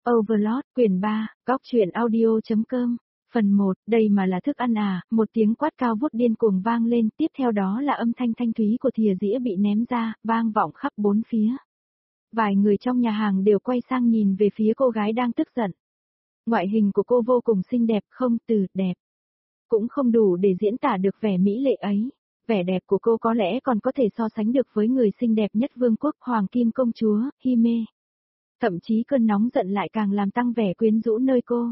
Overlord, quyển 3, góc truyện audio.com, phần 1, đây mà là thức ăn à, một tiếng quát cao vút điên cuồng vang lên, tiếp theo đó là âm thanh thanh thúy của thìa dĩa bị ném ra, vang vọng khắp bốn phía. Vài người trong nhà hàng đều quay sang nhìn về phía cô gái đang tức giận. Ngoại hình của cô vô cùng xinh đẹp, không từ đẹp. Cũng không đủ để diễn tả được vẻ mỹ lệ ấy. Vẻ đẹp của cô có lẽ còn có thể so sánh được với người xinh đẹp nhất vương quốc Hoàng Kim Công Chúa, Hime. Thậm chí cơn nóng giận lại càng làm tăng vẻ quyến rũ nơi cô.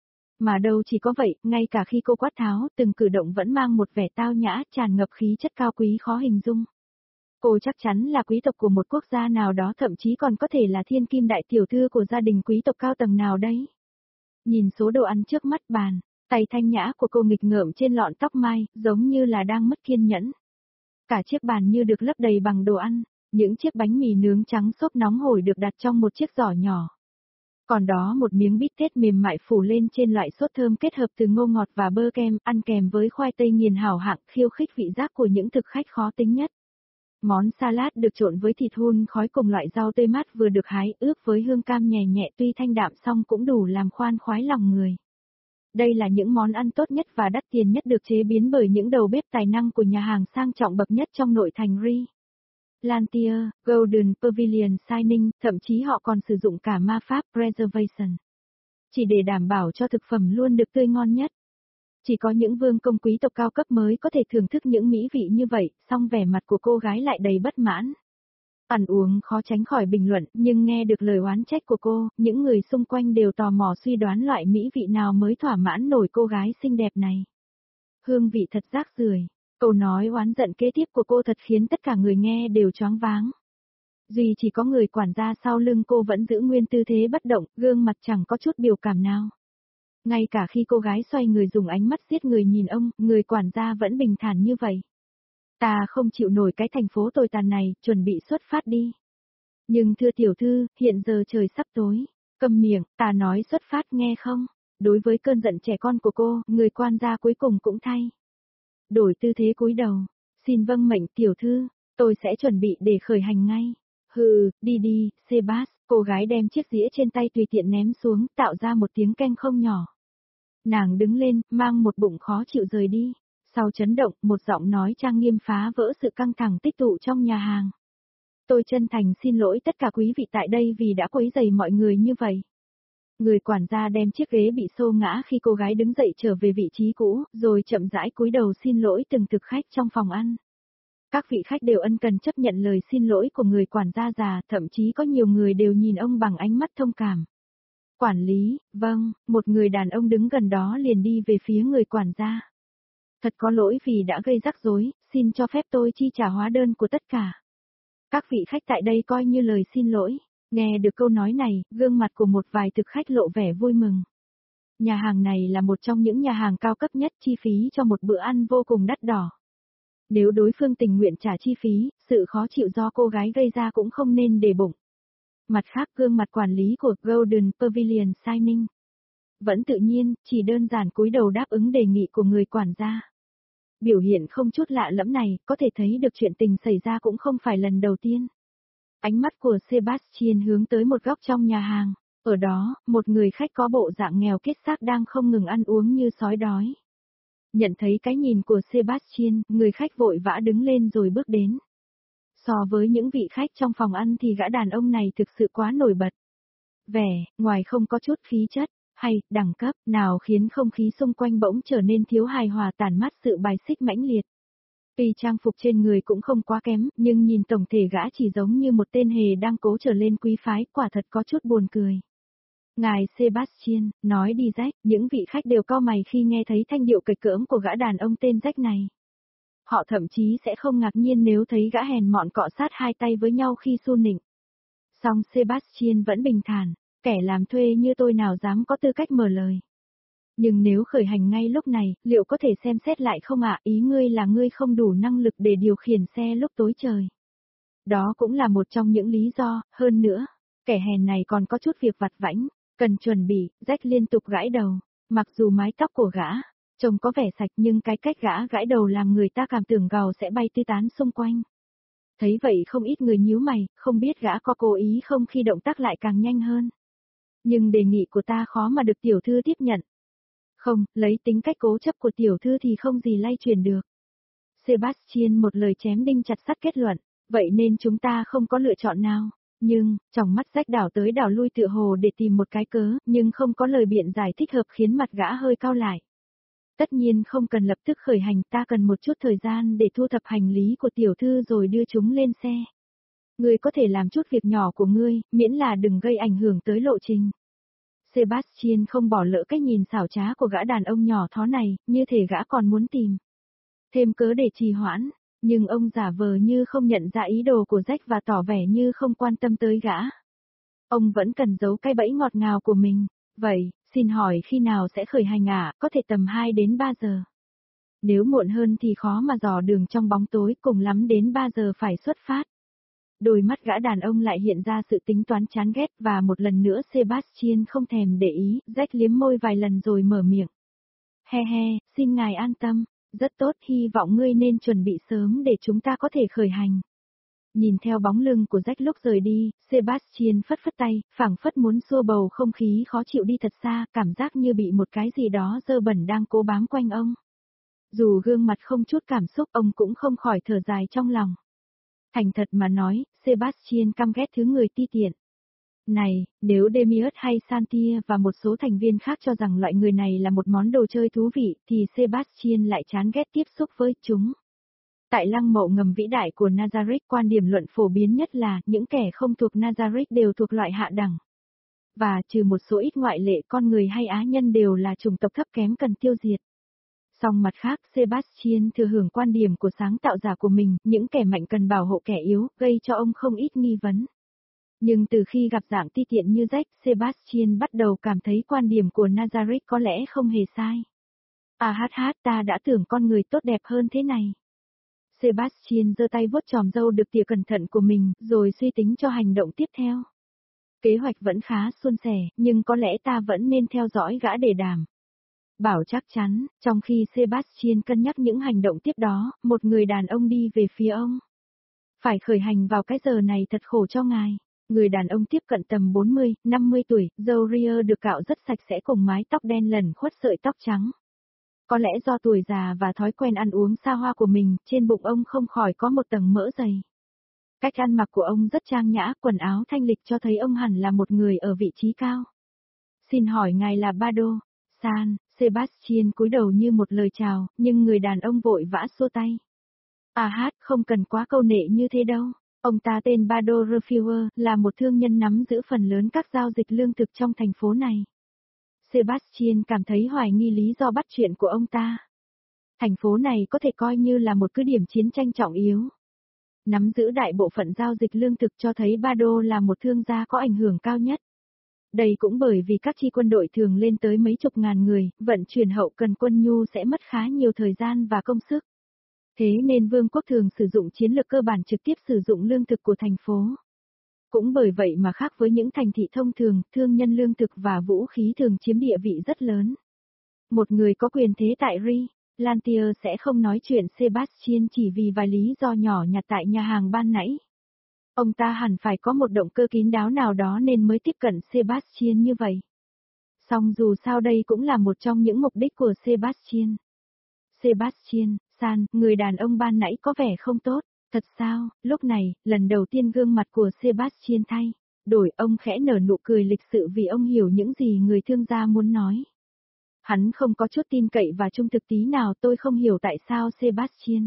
Mà đâu chỉ có vậy, ngay cả khi cô quát tháo, từng cử động vẫn mang một vẻ tao nhã, tràn ngập khí chất cao quý khó hình dung. Cô chắc chắn là quý tộc của một quốc gia nào đó, thậm chí còn có thể là thiên kim đại tiểu thư của gia đình quý tộc cao tầng nào đấy. Nhìn số đồ ăn trước mắt bàn, tay thanh nhã của cô nghịch ngợm trên lọn tóc mai, giống như là đang mất kiên nhẫn. Cả chiếc bàn như được lấp đầy bằng đồ ăn. Những chiếc bánh mì nướng trắng xốp nóng hổi được đặt trong một chiếc giỏ nhỏ. Còn đó một miếng bít tết mềm mại phủ lên trên loại sốt thơm kết hợp từ ngô ngọt và bơ kem, ăn kèm với khoai tây nghiền hảo hạng, khiêu khích vị giác của những thực khách khó tính nhất. Món salad được trộn với thịt hun khói cùng loại rau tươi mát vừa được hái, ướp với hương cam nhẹ nhẹ, tuy thanh đạm song cũng đủ làm khoan khoái lòng người. Đây là những món ăn tốt nhất và đắt tiền nhất được chế biến bởi những đầu bếp tài năng của nhà hàng sang trọng bậc nhất trong nội thành Ri. Lantier, Golden Pavilion Shining, thậm chí họ còn sử dụng cả ma pháp Preservation. Chỉ để đảm bảo cho thực phẩm luôn được tươi ngon nhất. Chỉ có những vương công quý tộc cao cấp mới có thể thưởng thức những mỹ vị như vậy, song vẻ mặt của cô gái lại đầy bất mãn. Ăn uống khó tránh khỏi bình luận, nhưng nghe được lời oán trách của cô, những người xung quanh đều tò mò suy đoán loại mỹ vị nào mới thỏa mãn nổi cô gái xinh đẹp này. Hương vị thật rác rưởi. Câu nói oán giận kế tiếp của cô thật khiến tất cả người nghe đều choáng váng. Duy chỉ có người quản gia sau lưng cô vẫn giữ nguyên tư thế bất động, gương mặt chẳng có chút biểu cảm nào. Ngay cả khi cô gái xoay người dùng ánh mắt giết người nhìn ông, người quản gia vẫn bình thản như vậy. Ta không chịu nổi cái thành phố tồi tàn này, chuẩn bị xuất phát đi. Nhưng thưa tiểu thư, hiện giờ trời sắp tối. Câm miệng, ta nói xuất phát nghe không? Đối với cơn giận trẻ con của cô, người quản gia cuối cùng cũng thay đổi tư thế cúi đầu. Xin vâng mệnh tiểu thư, tôi sẽ chuẩn bị để khởi hành ngay. Hừ, đi đi, Sebas, cô gái đem chiếc dĩa trên tay tùy tiện ném xuống, tạo ra một tiếng keng không nhỏ. Nàng đứng lên, mang một bụng khó chịu rời đi. Sau chấn động, một giọng nói trang nghiêm phá vỡ sự căng thẳng tích tụ trong nhà hàng. Tôi chân thành xin lỗi tất cả quý vị tại đây vì đã quấy rầy mọi người như vậy. Người quản gia đem chiếc ghế bị xô ngã khi cô gái đứng dậy trở về vị trí cũ, rồi chậm rãi cúi đầu xin lỗi từng thực khách trong phòng ăn. Các vị khách đều ân cần chấp nhận lời xin lỗi của người quản gia già, thậm chí có nhiều người đều nhìn ông bằng ánh mắt thông cảm. Quản lý, vâng, một người đàn ông đứng gần đó liền đi về phía người quản gia. Thật có lỗi vì đã gây rắc rối, xin cho phép tôi chi trả hóa đơn của tất cả. Các vị khách tại đây coi như lời xin lỗi. Nghe được câu nói này, gương mặt của một vài thực khách lộ vẻ vui mừng. Nhà hàng này là một trong những nhà hàng cao cấp nhất, chi phí cho một bữa ăn vô cùng đắt đỏ. Nếu đối phương tình nguyện trả chi phí, sự khó chịu do cô gái gây ra cũng không nên để bụng. Mặt khác, gương mặt quản lý của Golden Pavilion Shining vẫn tự nhiên, chỉ đơn giản cúi đầu đáp ứng đề nghị của người quản gia. Biểu hiện không chút lạ lẫm này, có thể thấy được chuyện tình xảy ra cũng không phải lần đầu tiên. Ánh mắt của Sebastian hướng tới một góc trong nhà hàng. Ở đó, một người khách có bộ dạng nghèo kiết xác đang không ngừng ăn uống như sói đói. Nhận thấy cái nhìn của Sebastian, người khách vội vã đứng lên rồi bước đến. So với những vị khách trong phòng ăn thì gã đàn ông này thực sự quá nổi bật. Vẻ, ngoài không có chút khí chất, hay, đẳng cấp, nào khiến không khí xung quanh bỗng trở nên thiếu hài hòa, tản mát sự bài xích mãnh liệt. Tuy trang phục trên người cũng không quá kém, nhưng nhìn tổng thể gã chỉ giống như một tên hề đang cố trở lên quý phái, quả thật có chút buồn cười. Ngài Sebastian, nói đi Jack, những vị khách đều cau mày khi nghe thấy thanh điệu cạch cỡm của gã đàn ông tên Jack này. Họ thậm chí sẽ không ngạc nhiên nếu thấy gã hèn mọn cọ sát hai tay với nhau khi su nịnh. Song Sebastian vẫn bình thản, kẻ làm thuê như tôi nào dám có tư cách mở lời. Nhưng nếu khởi hành ngay lúc này, liệu có thể xem xét lại không ạ? Ý ngươi là ngươi không đủ năng lực để điều khiển xe lúc tối trời. Đó cũng là một trong những lý do, hơn nữa, kẻ hèn này còn có chút việc vặt vãnh, cần chuẩn bị, Jack liên tục gãi đầu. Mặc dù mái tóc của gã trông có vẻ sạch, nhưng cái cách gã gãi đầu làm người ta cảm tưởng gào sẽ bay tứ tán xung quanh. Thấy vậy không ít người nhíu mày, không biết gã có cố ý không khi động tác lại càng nhanh hơn. Nhưng đề nghị của ta khó mà được tiểu thư tiếp nhận. Không, lấy tính cách cố chấp của tiểu thư thì không gì lay chuyển được. Sebastian một lời chém đinh chặt sắt kết luận, vậy nên chúng ta không có lựa chọn nào. Nhưng, trong mắt Jack đảo tới đảo lui tựa hồ để tìm một cái cớ, nhưng không có lời biện giải thích hợp khiến mặt gã hơi cau lại. Tất nhiên không cần lập tức khởi hành, ta cần một chút thời gian để thu thập hành lý của tiểu thư rồi đưa chúng lên xe. Ngươi có thể làm chút việc nhỏ của ngươi, miễn là đừng gây ảnh hưởng tới lộ trình. Sebastian không bỏ lỡ cách nhìn xảo trá của gã đàn ông nhỏ thó này, như thể gã còn muốn tìm thêm cớ để trì hoãn, nhưng ông giả vờ như không nhận ra ý đồ của Jack và tỏ vẻ như không quan tâm tới gã. Ông vẫn cần giấu cái bẫy ngọt ngào của mình. Vậy, xin hỏi khi nào sẽ khởi hành ạ, có thể tầm 2 đến 3 giờ. Nếu muộn hơn thì khó mà dò đường trong bóng tối, cùng lắm đến 3 giờ phải xuất phát. Đôi mắt gã đàn ông lại hiện ra sự tính toán chán ghét và một lần nữa Sebastian không thèm để ý, Jack liếm môi vài lần rồi mở miệng. He he, xin ngài an tâm, rất tốt, hy vọng ngươi nên chuẩn bị sớm để chúng ta có thể khởi hành. Nhìn theo bóng lưng của Jack lúc rời đi, Sebastian phất phất tay, phảng phất muốn xua bầu không khí khó chịu đi thật xa, cảm giác như bị một cái gì đó dơ bẩn đang cố bám quanh ông. Dù gương mặt không chút cảm xúc, ông cũng không khỏi thở dài trong lòng. Thành thật mà nói, Sebastian căm ghét thứ người ti tiện. Này, nếu Demiurge hay Santia và một số thành viên khác cho rằng loại người này là một món đồ chơi thú vị, thì Sebastian lại chán ghét tiếp xúc với chúng. Tại lăng mộ ngầm vĩ đại của Nazareth, quan điểm luận phổ biến nhất là những kẻ không thuộc Nazareth đều thuộc loại hạ đẳng. Và trừ một số ít ngoại lệ, con người hay á nhân đều là chủng tộc thấp kém cần tiêu diệt. Song mặt khác, Sebastian thừa hưởng quan điểm của sáng tạo giả của mình, những kẻ mạnh cần bảo hộ kẻ yếu, gây cho ông không ít nghi vấn. Nhưng từ khi gặp dạng ti tiện như Jack, Sebastian bắt đầu cảm thấy quan điểm của Nazareth có lẽ không hề sai. Ta đã tưởng con người tốt đẹp hơn thế này. Sebastian giơ tay vuốt chòm râu được tỉa cẩn thận của mình, rồi suy tính cho hành động tiếp theo. Kế hoạch vẫn khá suôn sẻ, nhưng có lẽ ta vẫn nên theo dõi gã để đảm bảo chắc chắn. Trong khi Sebastian cân nhắc những hành động tiếp đó, một người đàn ông đi về phía ông. Phải khởi hành vào cái giờ này thật khổ cho ngài. Người đàn ông tiếp cận tầm 40, 50 tuổi, râu ria được cạo rất sạch sẽ cùng mái tóc đen lẩn khuất sợi tóc trắng. Có lẽ do tuổi già và thói quen ăn uống xa hoa của mình, trên bụng ông không khỏi có một tầng mỡ dày. Cách ăn mặc của ông rất trang nhã, quần áo thanh lịch cho thấy ông hẳn là một người ở vị trí cao. Xin hỏi ngài là Bado? San, Sebastian cúi đầu như một lời chào, nhưng người đàn ông vội vã xua tay. Không cần quá câu nệ như thế đâu. Ông ta tên Bado Refuer, là một thương nhân nắm giữ phần lớn các giao dịch lương thực trong thành phố này. Sebastian cảm thấy hoài nghi lý do bắt chuyện của ông ta. Thành phố này có thể coi như là một cứ điểm chiến tranh trọng yếu. Nắm giữ đại bộ phận giao dịch lương thực cho thấy Bado là một thương gia có ảnh hưởng cao nhất. Đây cũng bởi vì các chi quân đội thường lên tới mấy chục ngàn người, vận chuyển hậu cần quân nhu sẽ mất khá nhiều thời gian và công sức. Thế nên vương quốc thường sử dụng chiến lược cơ bản trực tiếp sử dụng lương thực của thành phố. Cũng bởi vậy mà khác với những thành thị thông thường, thương nhân lương thực và vũ khí thường chiếm địa vị rất lớn. Một người có quyền thế tại Ri, Lantier sẽ không nói chuyện Sebastian chỉ vì vài lý do nhỏ nhặt tại nhà hàng ban nãy. Ông ta hẳn phải có một động cơ kín đáo nào đó nên mới tiếp cận Sebastian như vậy. Song dù sao đây cũng là một trong những mục đích của Sebastian. Sebastian, San, người đàn ông ban nãy có vẻ không tốt. Thật sao? Lúc này, lần đầu tiên gương mặt của Sebastian thay đổi, ông khẽ nở nụ cười lịch sự vì ông hiểu những gì người thương gia muốn nói. Hắn không có chút tin cậy và trung thực tí nào, tôi không hiểu tại sao Sebastian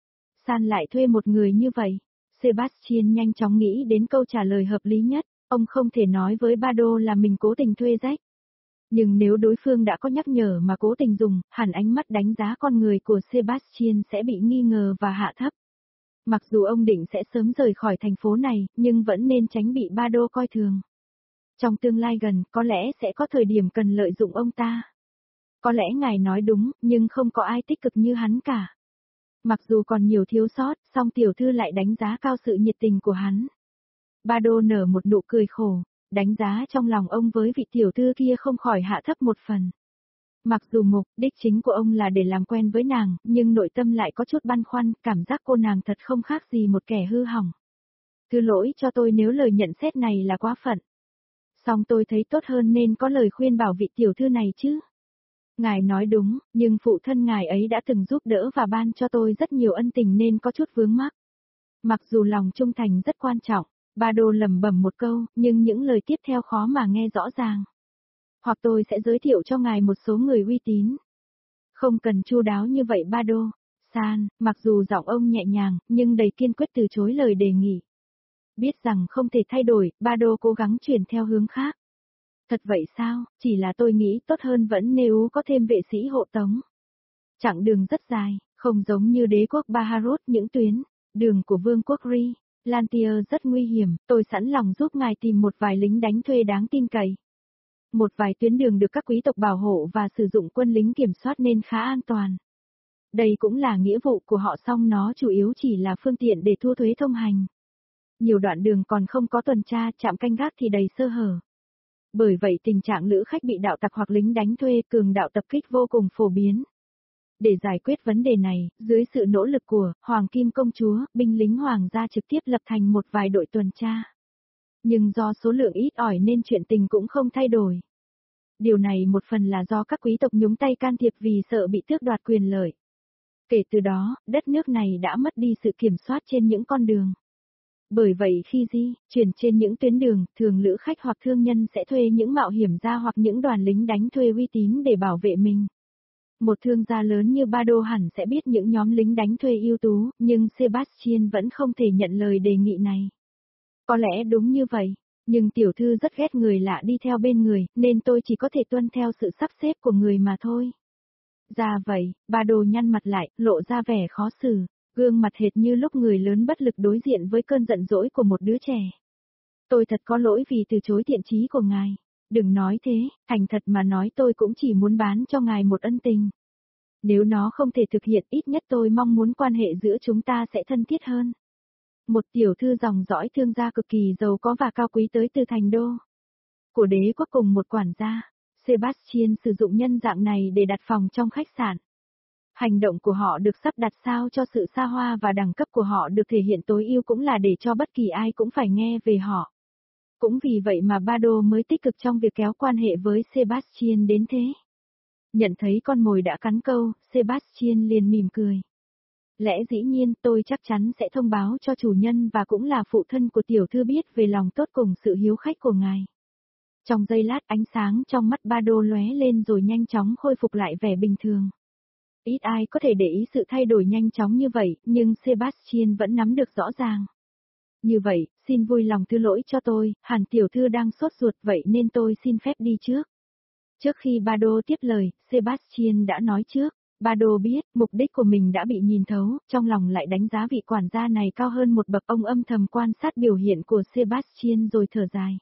San lại thuê một người như vậy. Sebastian nhanh chóng nghĩ đến câu trả lời hợp lý nhất, ông không thể nói với Bado là mình cố tình thuê Jack. Nhưng nếu đối phương đã có nhắc nhở mà cố tình dùng, hẳn ánh mắt đánh giá con người của Sebastian sẽ bị nghi ngờ và hạ thấp. Mặc dù ông định sẽ sớm rời khỏi thành phố này, nhưng vẫn nên tránh bị Bado coi thường. Trong tương lai gần, có lẽ sẽ có thời điểm cần lợi dụng ông ta. Có lẽ ngài nói đúng, nhưng không có ai tích cực như hắn cả. Mặc dù còn nhiều thiếu sót, song tiểu thư lại đánh giá cao sự nhiệt tình của hắn. Bado nở một nụ cười khổ, đánh giá trong lòng ông với vị tiểu thư kia không khỏi hạ thấp một phần. Mặc dù mục đích chính của ông là để làm quen với nàng, nhưng nội tâm lại có chút băn khoăn, cảm giác cô nàng thật không khác gì một kẻ hư hỏng. Thứ lỗi cho tôi nếu lời nhận xét này là quá phận. Song tôi thấy tốt hơn nên có lời khuyên bảo vị tiểu thư này chứ. Ngài nói đúng, nhưng phụ thân ngài ấy đã từng giúp đỡ và ban cho tôi rất nhiều ân tình nên có chút vướng mắc. Mặc dù lòng trung thành rất quan trọng, Bado lẩm bẩm một câu, nhưng những lời tiếp theo khó mà nghe rõ ràng. Hoặc tôi sẽ giới thiệu cho ngài một số người uy tín. Không cần chu đáo như vậy Bado. San, mặc dù giọng ông nhẹ nhàng, nhưng đầy kiên quyết từ chối lời đề nghị. Biết rằng không thể thay đổi, Bado cố gắng chuyển theo hướng khác. Thật vậy sao, chỉ là tôi nghĩ tốt hơn vẫn nếu có thêm vệ sĩ hộ tống. Chặng đường rất dài, không giống như đế quốc Baharut những tuyến, đường của vương quốc Ri, Lantier rất nguy hiểm, tôi sẵn lòng giúp ngài tìm một vài lính đánh thuê đáng tin cậy. Một vài tuyến đường được các quý tộc bảo hộ và sử dụng quân lính kiểm soát nên khá an toàn. Đây cũng là nghĩa vụ của họ song nó chủ yếu chỉ là phương tiện để thu thuế thông hành. Nhiều đoạn đường còn không có tuần tra, trạm canh gác thì đầy sơ hở. Bởi vậy tình trạng lữ khách bị đạo tặc hoặc lính đánh thuê cường đạo tập kích vô cùng phổ biến. Để giải quyết vấn đề này, dưới sự nỗ lực của Hoàng Kim Công Chúa, binh lính hoàng gia trực tiếp lập thành một vài đội tuần tra. Nhưng do số lượng ít ỏi nên chuyện tình cũng không thay đổi. Điều này một phần là do các quý tộc nhúng tay can thiệp vì sợ bị tước đoạt quyền lợi. Kể từ đó, đất nước này đã mất đi sự kiểm soát trên những con đường. Bởi vậy khi chuyển trên những tuyến đường, thường lữ khách hoặc thương nhân sẽ thuê những mạo hiểm gia hoặc những đoàn lính đánh thuê uy tín để bảo vệ mình. Một thương gia lớn như Bado hẳn sẽ biết những nhóm lính đánh thuê ưu tú, nhưng Sebastian vẫn không thể nhận lời đề nghị này. Có lẽ đúng như vậy, nhưng tiểu thư rất ghét người lạ đi theo bên người, nên tôi chỉ có thể tuân theo sự sắp xếp của người mà thôi. Ra vậy, Bado nhăn mặt lại, lộ ra vẻ khó xử, gương mặt hệt như lúc người lớn bất lực đối diện với cơn giận dỗi của một đứa trẻ. Tôi thật có lỗi vì từ chối thiện chí của ngài. Đừng nói thế, thành thật mà nói tôi cũng chỉ muốn bán cho ngài một ân tình. Nếu nó không thể thực hiện ít nhất tôi mong muốn quan hệ giữa chúng ta sẽ thân thiết hơn. Một tiểu thư dòng dõi thương gia cực kỳ giàu có và cao quý tới từ thành đô của đế quốc cùng một quản gia. Sebastian sử dụng nhân dạng này để đặt phòng trong khách sạn. Hành động của họ được sắp đặt sao cho sự xa hoa và đẳng cấp của họ được thể hiện tối ưu cũng là để cho bất kỳ ai cũng phải nghe về họ. Cũng vì vậy mà Bado mới tích cực trong việc kéo quan hệ với Sebastian đến thế. Nhận thấy con mồi đã cắn câu, Sebastian liền mỉm cười. Lẽ dĩ nhiên tôi chắc chắn sẽ thông báo cho chủ nhân và cũng là phụ thân của tiểu thư biết về lòng tốt cùng sự hiếu khách của ngài. Trong giây lát ánh sáng trong mắt Bado lóe lên rồi nhanh chóng khôi phục lại vẻ bình thường. Ít ai có thể để ý sự thay đổi nhanh chóng như vậy, nhưng Sebastian vẫn nắm được rõ ràng. Như vậy, xin vui lòng thứ lỗi cho tôi, hẳn tiểu thư đang sốt ruột vậy nên tôi xin phép đi trước. Trước khi Bado tiếp lời, Sebastian đã nói trước, Bado biết, mục đích của mình đã bị nhìn thấu, trong lòng lại đánh giá vị quản gia này cao hơn một bậc. Ông âm thầm quan sát biểu hiện của Sebastian rồi thở dài.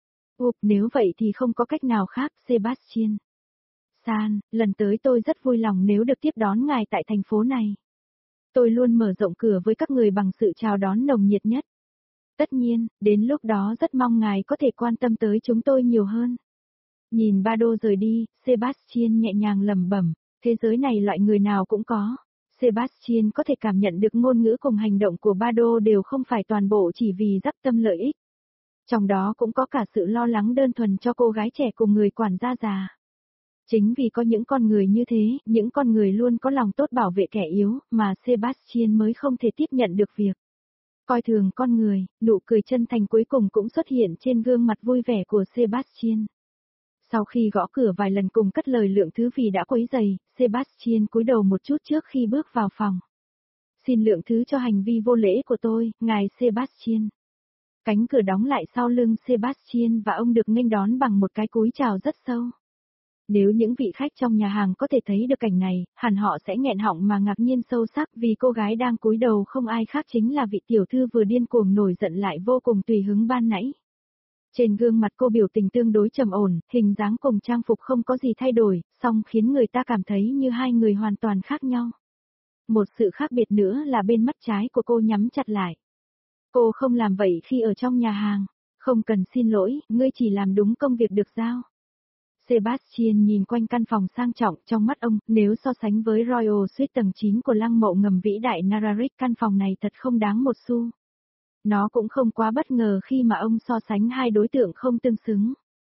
Nếu vậy thì không có cách nào khác, Sebastian. San, lần tới tôi rất vui lòng nếu được tiếp đón ngài tại thành phố này. Tôi luôn mở rộng cửa với các người bằng sự chào đón nồng nhiệt nhất. Tất nhiên, đến lúc đó rất mong ngài có thể quan tâm tới chúng tôi nhiều hơn. Nhìn Bado rời đi, Sebastian nhẹ nhàng lẩm bẩm, thế giới này loại người nào cũng có. Sebastian có thể cảm nhận được ngôn ngữ cùng hành động của Bado đều không phải toàn bộ chỉ vì dắp tâm lợi ích. Trong đó cũng có cả sự lo lắng đơn thuần cho cô gái trẻ cùng người quản gia già. Chính vì có những con người như thế, những con người luôn có lòng tốt bảo vệ kẻ yếu, mà Sebastian mới không thể tiếp nhận được việc coi thường con người. Nụ cười chân thành cuối cùng cũng xuất hiện trên gương mặt vui vẻ của Sebastian. Sau khi gõ cửa vài lần cùng cất lời lượng thứ vì đã quấy rầy, Sebastian cúi đầu một chút trước khi bước vào phòng. Xin lượng thứ cho hành vi vô lễ của tôi, ngài Sebastian. Cánh cửa đóng lại sau lưng Sebastian và ông được nghênh đón bằng một cái cúi chào rất sâu. Nếu những vị khách trong nhà hàng có thể thấy được cảnh này, hẳn họ sẽ nghẹn họng mà ngạc nhiên sâu sắc vì cô gái đang cúi đầu không ai khác chính là vị tiểu thư vừa điên cuồng nổi giận lại vô cùng tùy hứng ban nãy. Trên gương mặt cô biểu tình tương đối trầm ổn, hình dáng cùng trang phục không có gì thay đổi, song khiến người ta cảm thấy như hai người hoàn toàn khác nhau. Một sự khác biệt nữa là bên mắt trái của cô nhắm chặt lại. Cô không làm vậy khi ở trong nhà hàng. Không cần xin lỗi, ngươi chỉ làm đúng công việc được giao. Sebastian nhìn quanh căn phòng sang trọng, trong mắt ông, nếu so sánh với Royal Suite tầng 9 của lăng mộ ngầm vĩ đại Nararik, căn phòng này thật không đáng một xu. Nó cũng không quá bất ngờ khi mà ông so sánh hai đối tượng không tương xứng.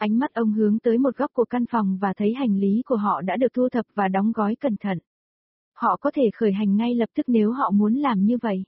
Ánh mắt ông hướng tới một góc của căn phòng và thấy hành lý của họ đã được thu thập và đóng gói cẩn thận. Họ có thể khởi hành ngay lập tức nếu họ muốn làm như vậy.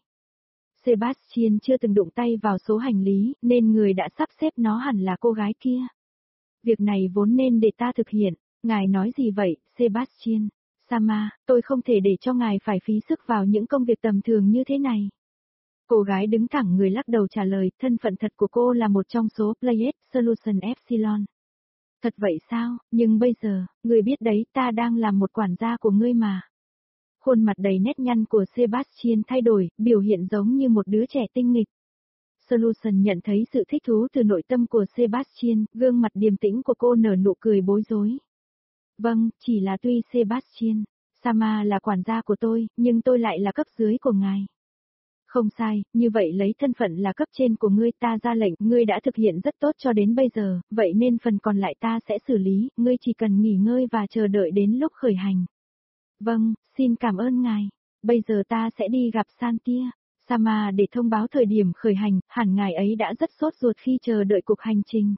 Sebastian chưa từng đụng tay vào số hành lý, nên người đã sắp xếp nó hẳn là cô gái kia. Việc này vốn nên để ta thực hiện. Ngài nói gì vậy, Sebastian? Sama, tôi không thể để cho ngài phải phí sức vào những công việc tầm thường như thế này. Cô gái đứng thẳng người lắc đầu trả lời, thân phận thật của cô là một trong số Played Solution Epsilon. Thật vậy sao, nhưng bây giờ, người biết đấy, ta đang làm một quản gia của ngươi mà. Khuôn mặt đầy nét nhăn của Sebastian thay đổi, biểu hiện giống như một đứa trẻ tinh nghịch. Solution nhận thấy sự thích thú từ nội tâm của Sebastian, gương mặt điềm tĩnh của cô nở nụ cười bối rối. Vâng, chỉ là tuy Sebastian, Sama là quản gia của tôi, nhưng tôi lại là cấp dưới của ngài. Không sai, như vậy lấy thân phận là cấp trên của ngươi ta ra lệnh, ngươi đã thực hiện rất tốt cho đến bây giờ, vậy nên phần còn lại ta sẽ xử lý, ngươi chỉ cần nghỉ ngơi và chờ đợi đến lúc khởi hành. Vâng, xin cảm ơn ngài. Bây giờ ta sẽ đi gặp Santia, Sama để thông báo thời điểm khởi hành, hẳn ngài ấy đã rất sốt ruột khi chờ đợi cuộc hành trình.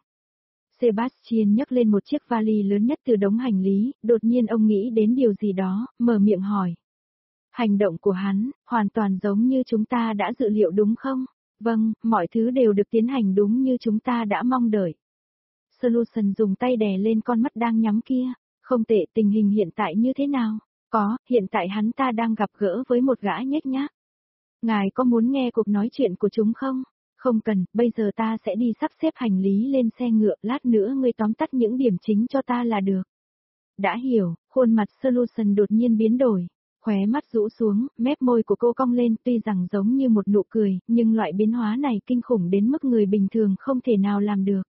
Sebastian nhấc lên một chiếc vali lớn nhất từ đống hành lý, đột nhiên ông nghĩ đến điều gì đó, mở miệng hỏi. Hành động của hắn, hoàn toàn giống như chúng ta đã dự liệu đúng không? Vâng, mọi thứ đều được tiến hành đúng như chúng ta đã mong đợi. Solution dùng tay đè lên con mắt đang nhắm kia. Không tệ, tình hình hiện tại như thế nào? Có, hiện tại hắn ta đang gặp gỡ với một gã nhếch nhác. Ngài có muốn nghe cuộc nói chuyện của chúng không? Không cần, bây giờ ta sẽ đi sắp xếp hành lý lên xe ngựa, lát nữa ngươi tóm tắt những điểm chính cho ta là được. Đã hiểu, khuôn mặt Solution đột nhiên biến đổi. Khóe mắt rũ xuống, mép môi của cô cong lên tuy rằng giống như một nụ cười, nhưng loại biến hóa này kinh khủng đến mức người bình thường không thể nào làm được.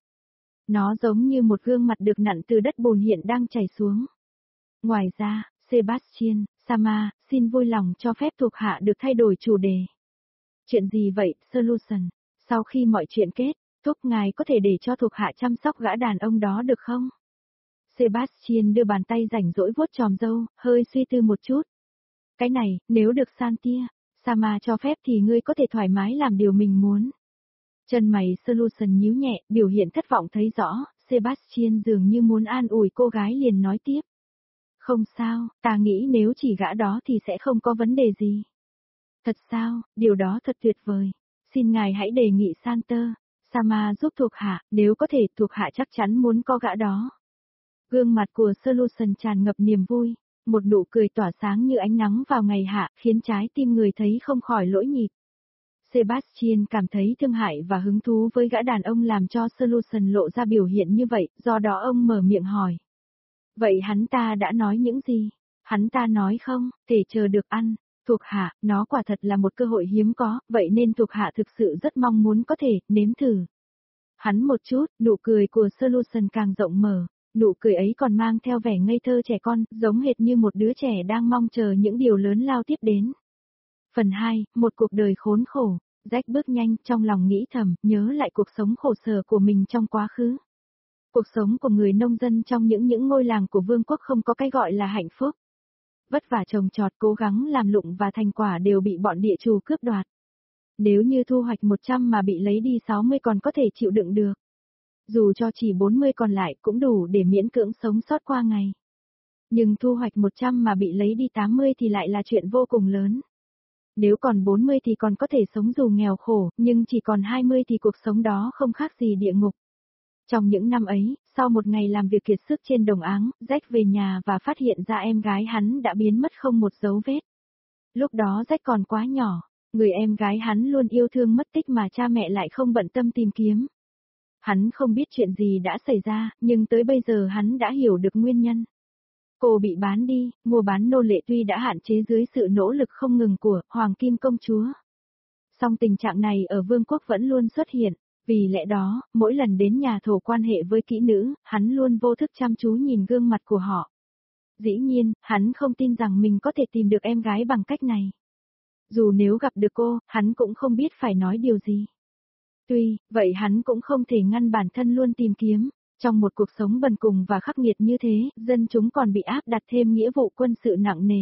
Nó giống như một gương mặt được nặn từ đất bùn hiện đang chảy xuống. Ngoài ra, Sebastian, Sama, xin vui lòng cho phép thuộc hạ được thay đổi chủ đề. Chuyện gì vậy, Solution? Sau khi mọi chuyện kết, thúc ngài có thể để cho thuộc hạ chăm sóc gã đàn ông đó được không? Sebastian đưa bàn tay rảnh rỗi vuốt chòm râu, hơi suy tư một chút. Cái này, nếu được Santia, Sama cho phép thì ngươi có thể thoải mái làm điều mình muốn. Chân mày Solution nhíu nhẹ, biểu hiện thất vọng thấy rõ, Sebastian dường như muốn an ủi cô gái liền nói tiếp. Không sao, ta nghĩ nếu chỉ gã đó thì sẽ không có vấn đề gì. Thật sao, điều đó thật tuyệt vời. Xin ngài hãy đề nghị Santer, Sama giúp thuộc hạ, nếu có thể thuộc hạ chắc chắn muốn có gã đó. Gương mặt của Solution tràn ngập niềm vui, một nụ cười tỏa sáng như ánh nắng vào ngày hạ, khiến trái tim người thấy không khỏi lỗi nhịp. Sebastian cảm thấy thương hại và hứng thú với gã đàn ông làm cho Solution lộ ra biểu hiện như vậy, do đó ông mở miệng hỏi. Vậy hắn ta đã nói những gì? Hắn ta nói không, thể chờ được ăn. Thuộc hạ, nó quả thật là một cơ hội hiếm có, vậy nên thuộc hạ thực sự rất mong muốn có thể, nếm thử. Hắn một chút, nụ cười của Solution càng rộng mở, nụ cười ấy còn mang theo vẻ ngây thơ trẻ con, giống hệt như một đứa trẻ đang mong chờ những điều lớn lao tiếp đến. Phần 2, một cuộc đời khốn khổ. Jack bước nhanh, trong lòng nghĩ thầm, nhớ lại cuộc sống khổ sở của mình trong quá khứ. Cuộc sống của người nông dân trong những ngôi làng của vương quốc không có cái gọi là hạnh phúc. Vất vả trồng trọt, cố gắng làm lụng và thành quả đều bị bọn địa chủ cướp đoạt. Nếu như thu hoạch 100 mà bị lấy đi 60 còn có thể chịu đựng được. Dù cho chỉ 40 còn lại cũng đủ để miễn cưỡng sống sót qua ngày. Nhưng thu hoạch 100 mà bị lấy đi 80 thì lại là chuyện vô cùng lớn. Nếu còn 40 thì còn có thể sống dù nghèo khổ, nhưng chỉ còn 20 thì cuộc sống đó không khác gì địa ngục. Trong những năm ấy, sau một ngày làm việc kiệt sức trên đồng áng, Jack về nhà và phát hiện ra em gái hắn đã biến mất không một dấu vết. Lúc đó Jack còn quá nhỏ, người em gái hắn luôn yêu thương mất tích mà cha mẹ lại không bận tâm tìm kiếm. Hắn không biết chuyện gì đã xảy ra, nhưng tới bây giờ hắn đã hiểu được nguyên nhân. Cô bị bán đi, mua bán nô lệ tuy đã hạn chế dưới sự nỗ lực không ngừng của Hoàng Kim Công Chúa. Song tình trạng này ở vương quốc vẫn luôn xuất hiện, vì lẽ đó, mỗi lần đến nhà thổ quan hệ với kỹ nữ, hắn luôn vô thức chăm chú nhìn gương mặt của họ. Dĩ nhiên, hắn không tin rằng mình có thể tìm được em gái bằng cách này. Dù nếu gặp được cô, hắn cũng không biết phải nói điều gì. Tuy, vậy hắn cũng không thể ngăn bản thân luôn tìm kiếm. Trong một cuộc sống bần cùng và khắc nghiệt như thế, dân chúng còn bị áp đặt thêm nghĩa vụ quân sự nặng nề.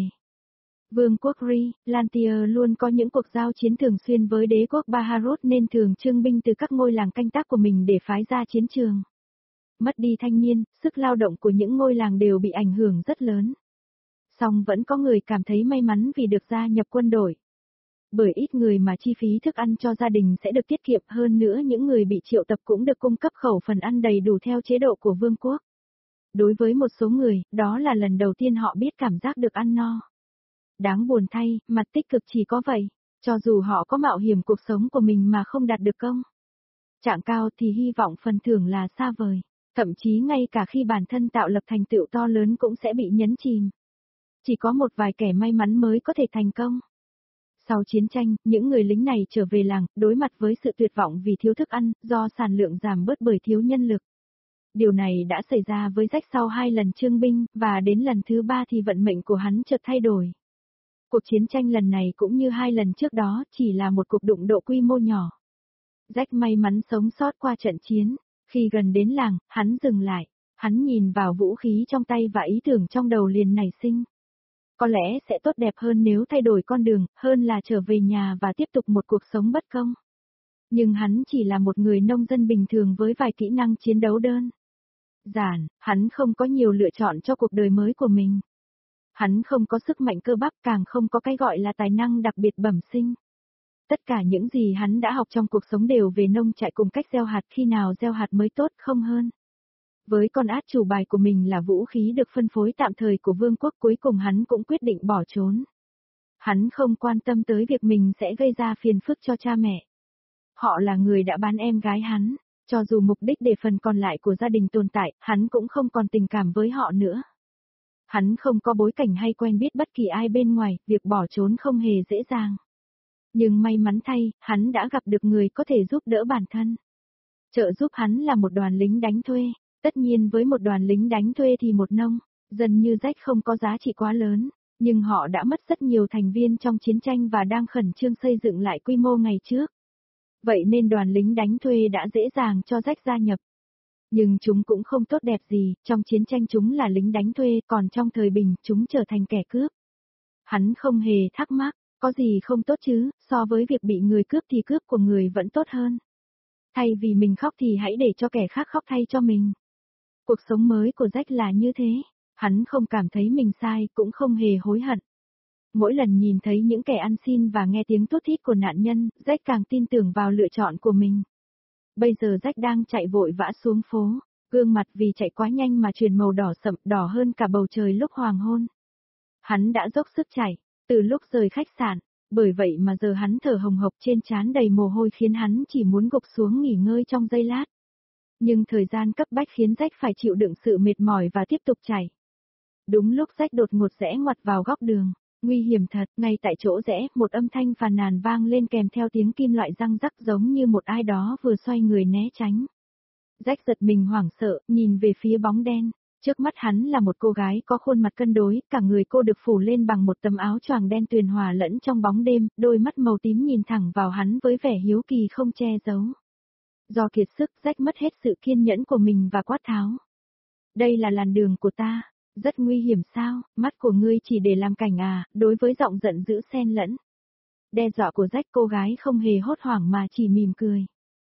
Vương quốc Ri, Lantier luôn có những cuộc giao chiến thường xuyên với đế quốc Baharut nên thường trưng binh từ các ngôi làng canh tác của mình để phái ra chiến trường. mất đi thanh niên, sức lao động của những ngôi làng đều bị ảnh hưởng rất lớn. Song vẫn có người cảm thấy may mắn vì được gia nhập quân đội. Bởi ít người mà chi phí thức ăn cho gia đình sẽ được tiết kiệm, hơn nữa những người bị triệu tập cũng được cung cấp khẩu phần ăn đầy đủ theo chế độ của vương quốc. Đối với một số người, đó là lần đầu tiên họ biết cảm giác được ăn no. Đáng buồn thay, mặt tích cực chỉ có vậy, cho dù họ có mạo hiểm cuộc sống của mình mà không đạt được công trạng cao thì hy vọng phần thưởng là xa vời, thậm chí ngay cả khi bản thân tạo lập thành tựu to lớn cũng sẽ bị nhấn chìm. Chỉ có một vài kẻ may mắn mới có thể thành công. Sau chiến tranh, những người lính này trở về làng, đối mặt với sự tuyệt vọng vì thiếu thức ăn, do sản lượng giảm bớt bởi thiếu nhân lực. Điều này đã xảy ra với Jack sau 2 lần trương binh, và đến lần thứ 3 thì vận mệnh của hắn chợt thay đổi. Cuộc chiến tranh lần này cũng như 2 lần trước đó, chỉ là một cuộc đụng độ quy mô nhỏ. Jack may mắn sống sót qua trận chiến. Khi gần đến làng, hắn dừng lại. Hắn nhìn vào vũ khí trong tay và ý tưởng trong đầu liền nảy sinh. Có lẽ sẽ tốt đẹp hơn nếu thay đổi con đường, hơn là trở về nhà và tiếp tục một cuộc sống bất công. Nhưng hắn chỉ là một người nông dân bình thường với vài kỹ năng chiến đấu đơn giản, hắn không có nhiều lựa chọn cho cuộc đời mới của mình. Hắn không có sức mạnh cơ bắp, càng không có cái gọi là tài năng đặc biệt bẩm sinh. Tất cả những gì hắn đã học trong cuộc sống đều về nông trại cùng cách gieo hạt, khi nào gieo hạt mới tốt không hơn. Với con át chủ bài của mình là vũ khí được phân phối tạm thời của vương quốc, cuối cùng hắn cũng quyết định bỏ trốn. Hắn không quan tâm tới việc mình sẽ gây ra phiền phức cho cha mẹ. Họ là người đã bán em gái hắn, cho dù mục đích để phần còn lại của gia đình tồn tại, hắn cũng không còn tình cảm với họ nữa. Hắn không có bối cảnh hay quen biết bất kỳ ai bên ngoài, việc bỏ trốn không hề dễ dàng. Nhưng may mắn thay, hắn đã gặp được người có thể giúp đỡ bản thân. Trợ giúp hắn là một đoàn lính đánh thuê. Tất nhiên với một đoàn lính đánh thuê thì một nông dân như Jack không có giá trị quá lớn, nhưng họ đã mất rất nhiều thành viên trong chiến tranh và đang khẩn trương xây dựng lại quy mô ngày trước. Vậy nên đoàn lính đánh thuê đã dễ dàng cho Jack gia nhập. Nhưng chúng cũng không tốt đẹp gì, trong chiến tranh chúng là lính đánh thuê, còn trong thời bình chúng trở thành kẻ cướp. Hắn không hề thắc mắc, có gì không tốt chứ, so với việc bị người cướp thì cướp của người vẫn tốt hơn. Thay vì mình khóc thì hãy để cho kẻ khác khóc thay cho mình. Cuộc sống mới của Jack là như thế, hắn không cảm thấy mình sai, cũng không hề hối hận. Mỗi lần nhìn thấy những kẻ ăn xin và nghe tiếng thút thít của nạn nhân, Jack càng tin tưởng vào lựa chọn của mình. Bây giờ Jack đang chạy vội vã xuống phố, gương mặt vì chạy quá nhanh mà chuyển màu đỏ sậm, đỏ hơn cả bầu trời lúc hoàng hôn. Hắn đã dốc sức chạy, từ lúc rời khách sạn, bởi vậy mà giờ hắn thở hồng hộc, trên trán đầy mồ hôi khiến hắn chỉ muốn gục xuống nghỉ ngơi trong giây lát. Nhưng thời gian cấp bách khiến Jack phải chịu đựng sự mệt mỏi và tiếp tục chạy. Đúng lúc Jack đột ngột rẽ ngoặt vào góc đường, nguy hiểm thật, ngay tại chỗ rẽ, một âm thanh phàn nàn vang lên kèm theo tiếng kim loại răng rắc giống như một ai đó vừa xoay người né tránh. Jack giật mình hoảng sợ, nhìn về phía bóng đen. Trước mắt hắn là một cô gái có khuôn mặt cân đối, cả người cô được phủ lên bằng một tấm áo choàng đen tuyền hòa lẫn trong bóng đêm, đôi mắt màu tím nhìn thẳng vào hắn với vẻ hiếu kỳ không che giấu. Do kiệt sức, Jack mất hết sự kiên nhẫn của mình và quát tháo. Đây là làn đường của ta, rất nguy hiểm sao, mắt của ngươi chỉ để làm cảnh à, đối với giọng giận dữ xen lẫn. Đe dọa của Jack, cô gái không hề hốt hoảng mà chỉ mỉm cười.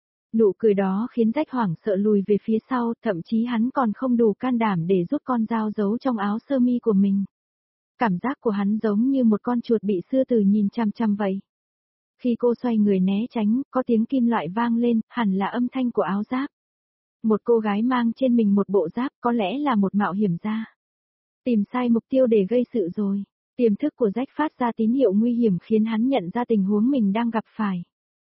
Nụ cười đó khiến Jack hoảng sợ lùi về phía sau, thậm chí hắn còn không đủ can đảm để rút con dao giấu trong áo sơ mi của mình. Cảm giác của hắn giống như một con chuột bị sư tử nhìn chăm chăm vậy. Khi cô xoay người né tránh, có tiếng kim loại vang lên, hẳn là âm thanh của áo giáp. Một cô gái mang trên mình một bộ giáp, có lẽ là một mạo hiểm gia. Tìm sai mục tiêu để gây sự rồi. Tiềm thức của Jack phát ra tín hiệu nguy hiểm khiến hắn nhận ra tình huống mình đang gặp phải.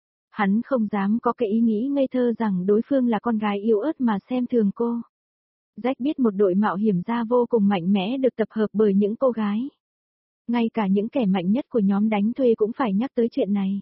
Hắn không dám có cái ý nghĩ ngây thơ rằng đối phương là con gái yếu ớt mà xem thường cô. Jack biết một đội mạo hiểm gia vô cùng mạnh mẽ được tập hợp bởi những cô gái. Ngay cả những kẻ mạnh nhất của nhóm đánh thuê cũng phải nhắc tới chuyện này.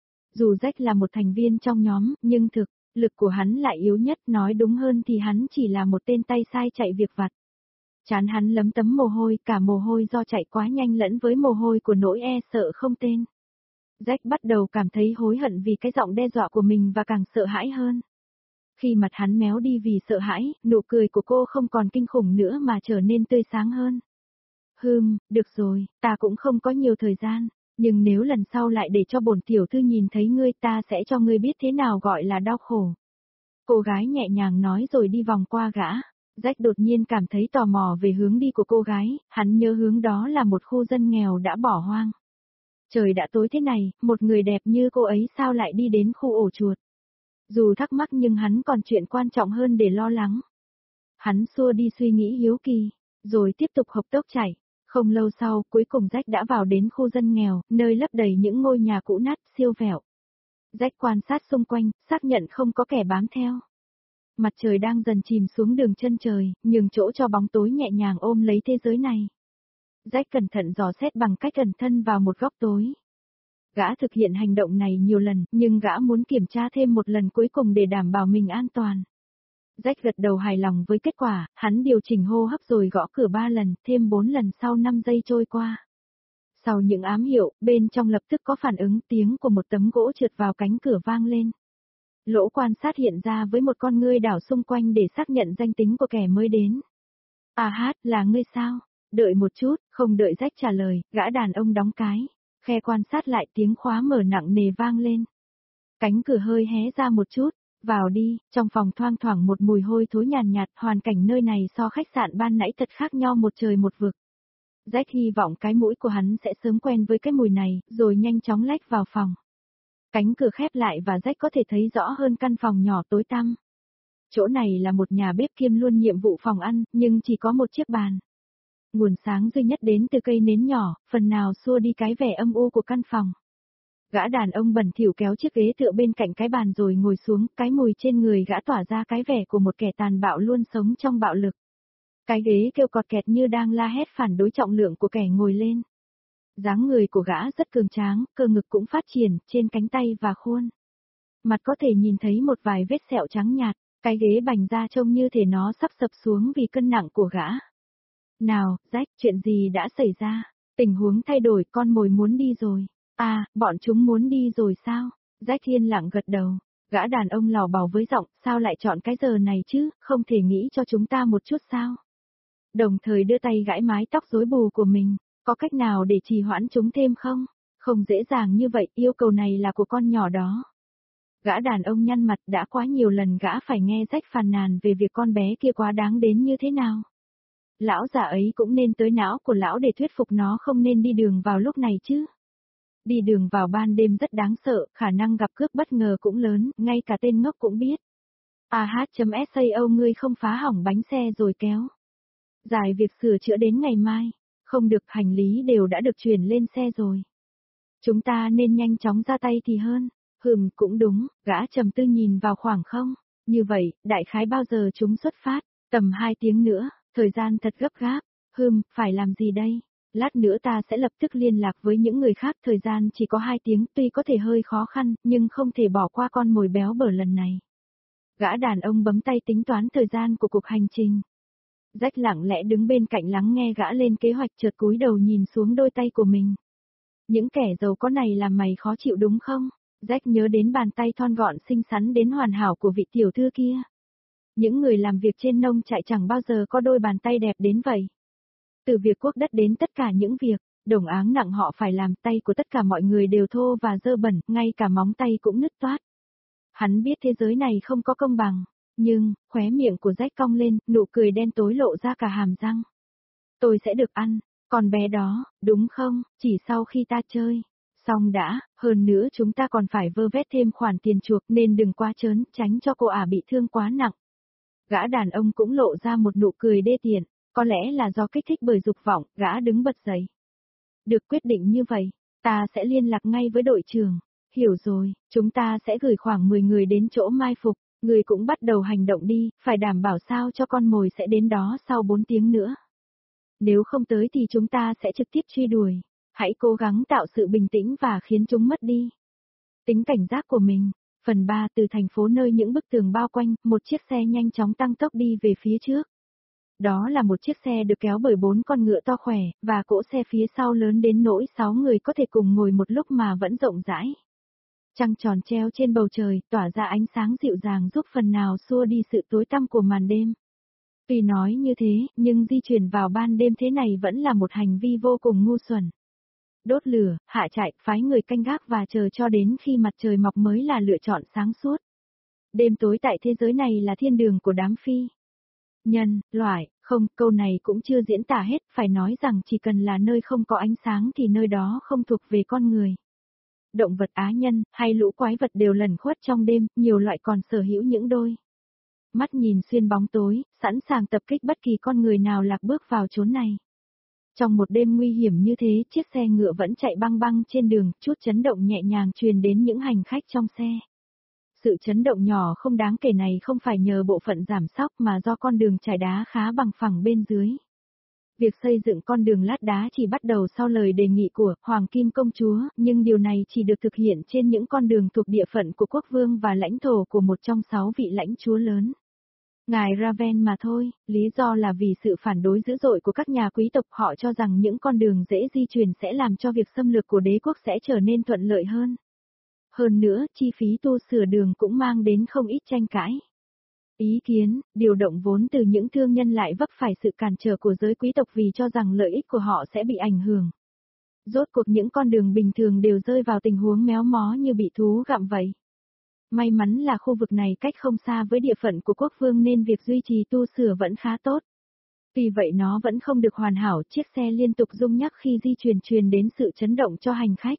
Dù Jack là một thành viên trong nhóm, nhưng thực lực của hắn lại yếu nhất, nói đúng hơn thì hắn chỉ là một tên tay sai chạy việc vặt. Trán hắn lấm tấm mồ hôi, cả mồ hôi do chạy quá nhanh lẫn với mồ hôi của nỗi e sợ không tên. Jack bắt đầu cảm thấy hối hận vì cái giọng đe dọa của mình và càng sợ hãi hơn. Khi mặt hắn méo đi vì sợ hãi, nụ cười của cô không còn kinh khủng nữa mà trở nên tươi sáng hơn. Được rồi, ta cũng không có nhiều thời gian, nhưng nếu lần sau lại để cho bổn tiểu thư nhìn thấy ngươi, ta sẽ cho ngươi biết thế nào gọi là đau khổ. Cô gái nhẹ nhàng nói rồi đi vòng qua gã. Jack đột nhiên cảm thấy tò mò về hướng đi của cô gái, hắn nhớ hướng đó là một khu dân nghèo đã bỏ hoang. Trời đã tối thế này, một người đẹp như cô ấy sao lại đi đến khu ổ chuột? Dù thắc mắc nhưng hắn còn chuyện quan trọng hơn để lo lắng. Hắn xua đi suy nghĩ hiếu kỳ, rồi tiếp tục hộc tốc chạy. Không lâu sau, cuối cùng Jack đã vào đến khu dân nghèo, nơi lấp đầy những ngôi nhà cũ nát, siêu vẹo. Jack quan sát xung quanh, xác nhận không có kẻ bám theo. Mặt trời đang dần chìm xuống đường chân trời, nhường chỗ cho bóng tối nhẹ nhàng ôm lấy thế giới này. Jack cẩn thận dò xét bằng cách ẩn thân vào một góc tối. Gã thực hiện hành động này nhiều lần, nhưng gã muốn kiểm tra thêm một lần cuối cùng để đảm bảo mình an toàn. Jack gật đầu hài lòng với kết quả, hắn điều chỉnh hô hấp rồi gõ cửa 3 lần, thêm 4 lần sau 5 giây trôi qua. Sau những ám hiệu, bên trong lập tức có phản ứng, tiếng của một tấm gỗ trượt vào cánh cửa vang lên. Lỗ quan sát hiện ra với một con ngươi đảo xung quanh để xác nhận danh tính của kẻ mới đến. À hát, là ngươi sao? Đợi một chút, không đợi Jack trả lời, gã đàn ông đóng cái. Khe quan sát lại tiếng khóa mở nặng nề vang lên. Cánh cửa hơi hé ra một chút. Vào đi, trong phòng thoang thoảng một mùi hôi thối nhàn nhạt, hoàn cảnh nơi này so khách sạn ban nãy thật khác nhau một trời một vực. Jack hy vọng cái mũi của hắn sẽ sớm quen với cái mùi này, rồi nhanh chóng lách vào phòng. Cánh cửa khép lại và Jack có thể thấy rõ hơn căn phòng nhỏ tối tăm. Chỗ này là một nhà bếp kiêm luôn nhiệm vụ phòng ăn, nhưng chỉ có một chiếc bàn. Nguồn sáng duy nhất đến từ cây nến nhỏ, phần nào xua đi cái vẻ âm u của căn phòng. Gã đàn ông bẩn thỉu kéo chiếc ghế tựa bên cạnh cái bàn rồi ngồi xuống, cái mùi trên người gã tỏa ra cái vẻ của một kẻ tàn bạo luôn sống trong bạo lực. Cái ghế kêu cọt kẹt như đang la hét phản đối trọng lượng của kẻ ngồi lên. Dáng người của gã rất cường tráng, cơ ngực cũng phát triển, trên cánh tay và khuôn. Mặt có thể nhìn thấy một vài vết sẹo trắng nhạt, cái ghế bành ra trông như thể nó sắp sập xuống vì cân nặng của gã. Nào, Jack, chuyện gì đã xảy ra? Tình huống thay đổi, con mồi muốn đi rồi. À, bọn chúng muốn đi rồi sao? Jack yên lặng gật đầu. Gã đàn ông lào bảo với giọng, sao lại chọn cái giờ này chứ, không thể nghĩ cho chúng ta một chút sao? Đồng thời đưa tay gãi mái tóc rối bù của mình, có cách nào để trì hoãn chúng thêm không? Không dễ dàng như vậy, yêu cầu này là của con nhỏ đó. Gã đàn ông nhăn mặt, đã quá nhiều lần gã phải nghe Jack phàn nàn về việc con bé kia quá đáng đến như thế nào. Lão già ấy cũng nên tới não của lão để thuyết phục nó không nên đi đường vào lúc này chứ. Đi đường vào ban đêm rất đáng sợ, khả năng gặp cướp bất ngờ cũng lớn, ngay cả tên ngốc cũng biết. AH.SAO ngươi không phá hỏng bánh xe rồi kéo. Dài việc sửa chữa đến ngày mai. Không được, hành lý đều đã được chuyển lên xe rồi. Chúng ta nên nhanh chóng ra tay thì hơn. Cũng đúng, gã trầm tư nhìn vào khoảng không. Như vậy, đại khái bao giờ chúng xuất phát? Tầm 2 tiếng nữa, thời gian thật gấp gáp. Phải làm gì đây? Lát nữa ta sẽ lập tức liên lạc với những người khác, thời gian chỉ có 2 tiếng, tuy có thể hơi khó khăn, nhưng không thể bỏ qua con mồi béo bở lần này. Gã đàn ông bấm tay tính toán thời gian của cuộc hành trình. Jack lặng lẽ đứng bên cạnh lắng nghe gã lên kế hoạch, chợt cúi đầu nhìn xuống đôi tay của mình. Những kẻ giàu có này làm mày khó chịu đúng không? Jack nhớ đến bàn tay thon gọn xinh xắn đến hoàn hảo của vị tiểu thư kia. Những người làm việc trên nông trại chẳng bao giờ có đôi bàn tay đẹp đến vậy. Từ việc cuốc đất đến tất cả những việc, đồng áng nặng họ phải làm, tay của tất cả mọi người đều thô và dơ bẩn, ngay cả móng tay cũng nứt toát. Hắn biết thế giới này không có công bằng, nhưng, khóe miệng của Jack cong lên, nụ cười đen tối lộ ra cả hàm răng. Tôi sẽ được ăn, còn bé đó, đúng không, chỉ sau khi ta chơi. Xong đã, hơn nữa chúng ta còn phải vơ vét thêm khoản tiền chuộc nên đừng quá trớn, tránh cho cô ả bị thương quá nặng. Gã đàn ông cũng lộ ra một nụ cười đê tiện, có lẽ là do kích thích bởi dục vọng, gã đứng bật dậy. Được, quyết định như vậy, ta sẽ liên lạc ngay với đội trưởng. Hiểu rồi, chúng ta sẽ gửi khoảng 10 người đến chỗ mai phục, người cũng bắt đầu hành động đi, phải đảm bảo sao cho con mồi sẽ đến đó sau 4 tiếng nữa. Nếu không tới thì chúng ta sẽ trực tiếp truy đuổi. Hãy cố gắng tạo sự bình tĩnh và khiến chúng mất đi tính cảnh giác của mình. Phần 3, từ thành phố nơi những bức tường bao quanh, một chiếc xe nhanh chóng tăng tốc đi về phía trước. Đó là một chiếc xe được kéo bởi 4 con ngựa to khỏe, và cỗ xe phía sau lớn đến nỗi 6 người có thể cùng ngồi một lúc mà vẫn rộng rãi. Trăng tròn treo trên bầu trời, tỏa ra ánh sáng dịu dàng giúp phần nào xua đi sự tối tăm của màn đêm. Tuy nói như thế, nhưng di chuyển vào ban đêm thế này vẫn là một hành vi vô cùng ngu xuẩn. Đốt lửa, hạ trại, phái người canh gác và chờ cho đến khi mặt trời mọc mới là lựa chọn sáng suốt. Đêm tối tại thế giới này là thiên đường của đám phi. Nhân, loại, không, câu này cũng chưa diễn tả hết, phải nói rằng chỉ cần là nơi không có ánh sáng thì nơi đó không thuộc về con người. Động vật á nhân, hay lũ quái vật đều lẩn khuất trong đêm, nhiều loại còn sở hữu những đôi mắt nhìn xuyên bóng tối, sẵn sàng tập kích bất kỳ con người nào lạc bước vào chốn này. Trong một đêm nguy hiểm như thế, chiếc xe ngựa vẫn chạy băng băng trên đường, chút chấn động nhẹ nhàng truyền đến những hành khách trong xe. Sự chấn động nhỏ không đáng kể này không phải nhờ bộ phận giảm xóc mà do con đường trải đá khá bằng phẳng bên dưới. Việc xây dựng con đường lát đá chỉ bắt đầu sau lời đề nghị của Hoàng Kim Công Chúa, nhưng điều này chỉ được thực hiện trên những con đường thuộc địa phận của quốc vương và lãnh thổ của một trong 6 vị lãnh chúa lớn. Ngài Raven mà thôi, lý do là vì sự phản đối dữ dội của các nhà quý tộc, họ cho rằng những con đường dễ di chuyển sẽ làm cho việc xâm lược của đế quốc sẽ trở nên thuận lợi hơn. Hơn nữa, chi phí tu sửa đường cũng mang đến không ít tranh cãi. Ý kiến, điều động vốn từ những thương nhân lại vấp phải sự cản trở của giới quý tộc vì cho rằng lợi ích của họ sẽ bị ảnh hưởng. Rốt cuộc những con đường bình thường đều rơi vào tình huống méo mó như bị thú gặm vậy. May mắn là khu vực này cách không xa với địa phận của quốc vương nên việc duy trì tu sửa vẫn khá tốt. Vì vậy nó vẫn không được hoàn hảo, chiếc xe liên tục rung nhắc khi di chuyển truyền đến sự chấn động cho hành khách.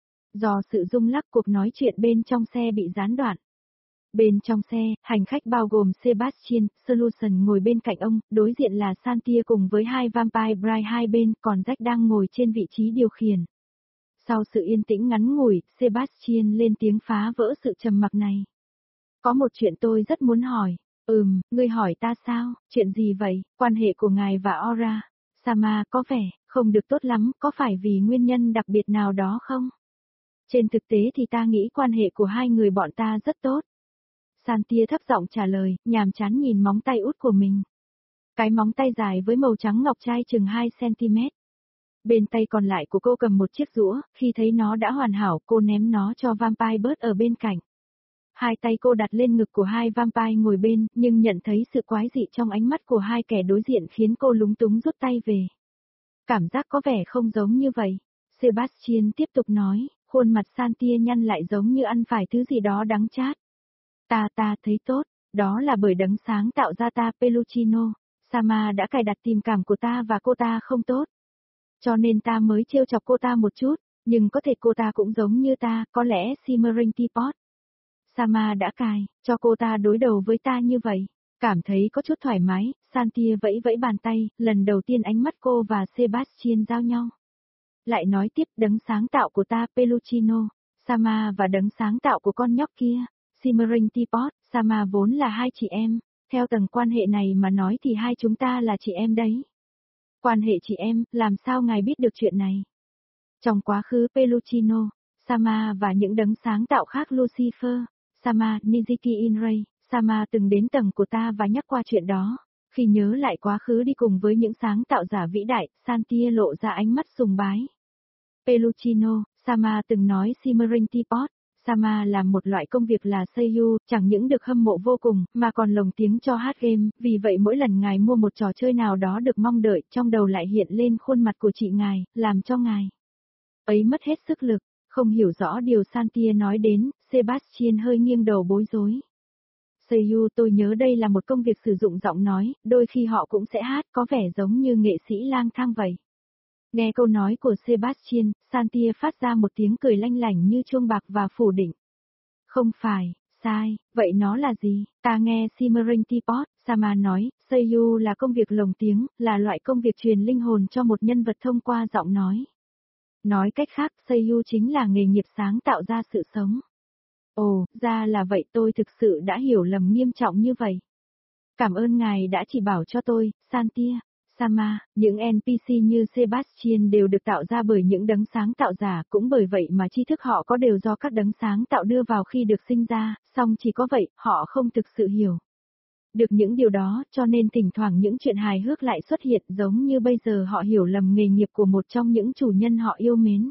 Do sự rung lắc cuộc nói chuyện bên trong xe bị gián đoạn. Bên trong xe, hành khách bao gồm Sebastian, Solution ngồi bên cạnh ông, đối diện là Santia cùng với hai Vampire Bride hai bên, còn Jack đang ngồi trên vị trí điều khiển. Sau sự yên tĩnh ngắn ngủi, Sebastian lên tiếng phá vỡ sự trầm mặc này. Có một chuyện tôi rất muốn hỏi. Ngươi hỏi ta sao, chuyện gì vậy, quan hệ của ngài và Aura, Sama có vẻ không được tốt lắm, có phải vì nguyên nhân đặc biệt nào đó không? Trên thực tế thì ta nghĩ quan hệ của hai người bọn ta rất tốt. Santia thấp giọng trả lời, nhàm chán nhìn móng tay út của mình. Cái móng tay dài với màu trắng ngọc trai chừng 2 cm. Bên tay còn lại của cô cầm một chiếc rũa, khi thấy nó đã hoàn hảo cô ném nó cho Vampire Bird ở bên cạnh. Hai tay cô đặt lên ngực của hai Vampire ngồi bên, nhưng nhận thấy sự quái dị trong ánh mắt của hai kẻ đối diện khiến cô lúng túng rút tay về. Cảm giác có vẻ không giống như vậy. Sebastian tiếp tục nói, khuôn mặt Santia nhăn lại giống như ăn phải thứ gì đó đắng chát. Ta thấy tốt, đó là bởi đấng sáng tạo ra ta Peluchino. Sama đã cài đặt tình cảm của ta và cô ta không tốt. Cho nên ta mới trêu chọc cô ta một chút, nhưng có thể cô ta cũng giống như ta, có lẽ Simmering Teapot. Sama đã cài, cho cô ta đối đầu với ta như vậy. Cảm thấy có chút thoải mái, Santia vẫy vẫy bàn tay, lần đầu tiên ánh mắt cô và Sebastian giao nhau. Lại nói tiếp, đấng sáng tạo của ta Peluchino, Sama và đấng sáng tạo của con nhóc kia, Simmering Teapot, Sama vốn là hai chị em, theo tầng quan hệ này mà nói thì hai chúng ta là chị em đấy. Quan hệ chị em, làm sao ngài biết được chuyện này? Trong quá khứ Peluchino, Sama và những đấng sáng tạo khác Lucifer, Sama, Niziki Inray, Sama từng đến tầng của ta và nhắc qua chuyện đó. Khi nhớ lại quá khứ đi cùng với những sáng tạo giả vĩ đại, Santia lộ ra ánh mắt sùng bái. Peluchino, Sama từng nói Simmering Teapot, Sama làm một loại công việc là Seiyu, chẳng những được hâm mộ vô cùng, mà còn lồng tiếng cho hát game, vì vậy mỗi lần ngài mua một trò chơi nào đó được mong đợi, trong đầu lại hiện lên khuôn mặt của chị ngài, làm cho ngài ấy mất hết sức lực. Không hiểu rõ điều Santia nói đến, Sebastian hơi nghiêng đầu bối rối. Seiyu, tôi nhớ đây là một công việc sử dụng giọng nói, đôi khi họ cũng sẽ hát, có vẻ giống như nghệ sĩ lang thang vậy. Nghe câu nói của Sebastian, Santia phát ra một tiếng cười lanh lảnh như chuông bạc và phủ định. Không phải, sai, vậy nó là gì? Ta nghe Simmering Teapot, Sama nói, Seiyu là công việc lồng tiếng, là loại công việc truyền linh hồn cho một nhân vật thông qua giọng nói. Nói cách khác, Seiyu chính là nghề nghiệp sáng tạo ra sự sống. Ồ, ra là vậy, tôi thực sự đã hiểu lầm nghiêm trọng như vậy. Cảm ơn ngài đã chỉ bảo cho tôi, Santia. Sama, những NPC như Sebastian đều được tạo ra bởi những đấng sáng tạo giả, cũng bởi vậy mà tri thức họ có đều do các đấng sáng tạo đưa vào khi được sinh ra, song chỉ có vậy, họ không thực sự hiểu được những điều đó, cho nên thỉnh thoảng những chuyện hài hước lại xuất hiện giống như bây giờ họ hiểu lầm nghề nghiệp của một trong những chủ nhân họ yêu mến.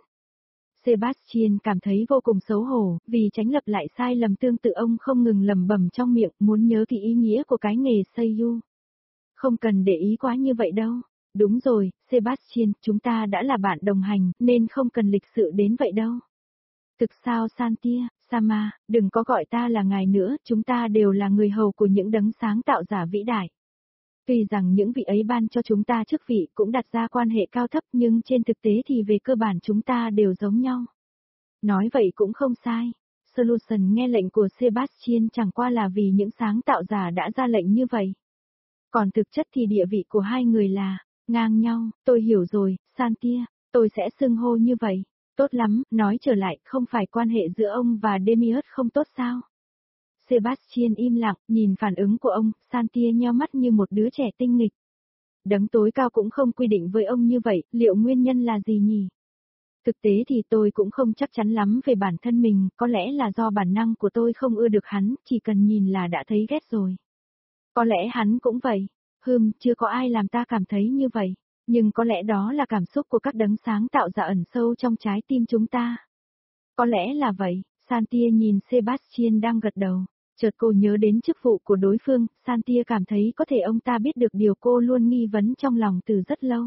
Sebastian cảm thấy vô cùng xấu hổ, vì tránh lặp lại sai lầm tương tự ông không ngừng lẩm bẩm trong miệng, muốn nhớ kỹ ý nghĩa của cái nghề Seiyu. Không cần để ý quá như vậy đâu. Đúng rồi, Sebastian, chúng ta đã là bạn đồng hành, nên không cần lịch sự đến vậy đâu. Thực sao Santia, Sama, đừng có gọi ta là ngài nữa, chúng ta đều là người hầu của những đấng sáng tạo giả vĩ đại. Tuy rằng những vị ấy ban cho chúng ta chức vị cũng đặt ra quan hệ cao thấp nhưng trên thực tế thì về cơ bản chúng ta đều giống nhau. Nói vậy cũng không sai. Solution nghe lệnh của Sebastian chẳng qua là vì những sáng tạo giả đã ra lệnh như vậy. Còn thực chất thì địa vị của hai người là ngang nhau, tôi hiểu rồi, Santia, tôi sẽ xưng hô như vậy. Tốt lắm, nói trở lại, không phải quan hệ giữa ông và Demiurge không tốt sao? Sebastian im lặng, nhìn phản ứng của ông, Santia nheo mắt như một đứa trẻ tinh nghịch. Đấng tối cao cũng không quy định với ông như vậy, liệu nguyên nhân là gì nhỉ? Thực tế thì tôi cũng không chắc chắn lắm về bản thân mình, có lẽ là do bản năng của tôi không ưa được hắn, chỉ cần nhìn là đã thấy ghét rồi. Có lẽ hắn cũng vậy. Chưa có ai làm ta cảm thấy như vậy. Nhưng có lẽ đó là cảm xúc của các đấng sáng tạo ra ẩn sâu trong trái tim chúng ta. Có lẽ là vậy, Santia nhìn Sebastian đang gật đầu. Chợt cô nhớ đến chức vụ của đối phương, Santia cảm thấy có thể ông ta biết được điều cô luôn nghi vấn trong lòng từ rất lâu.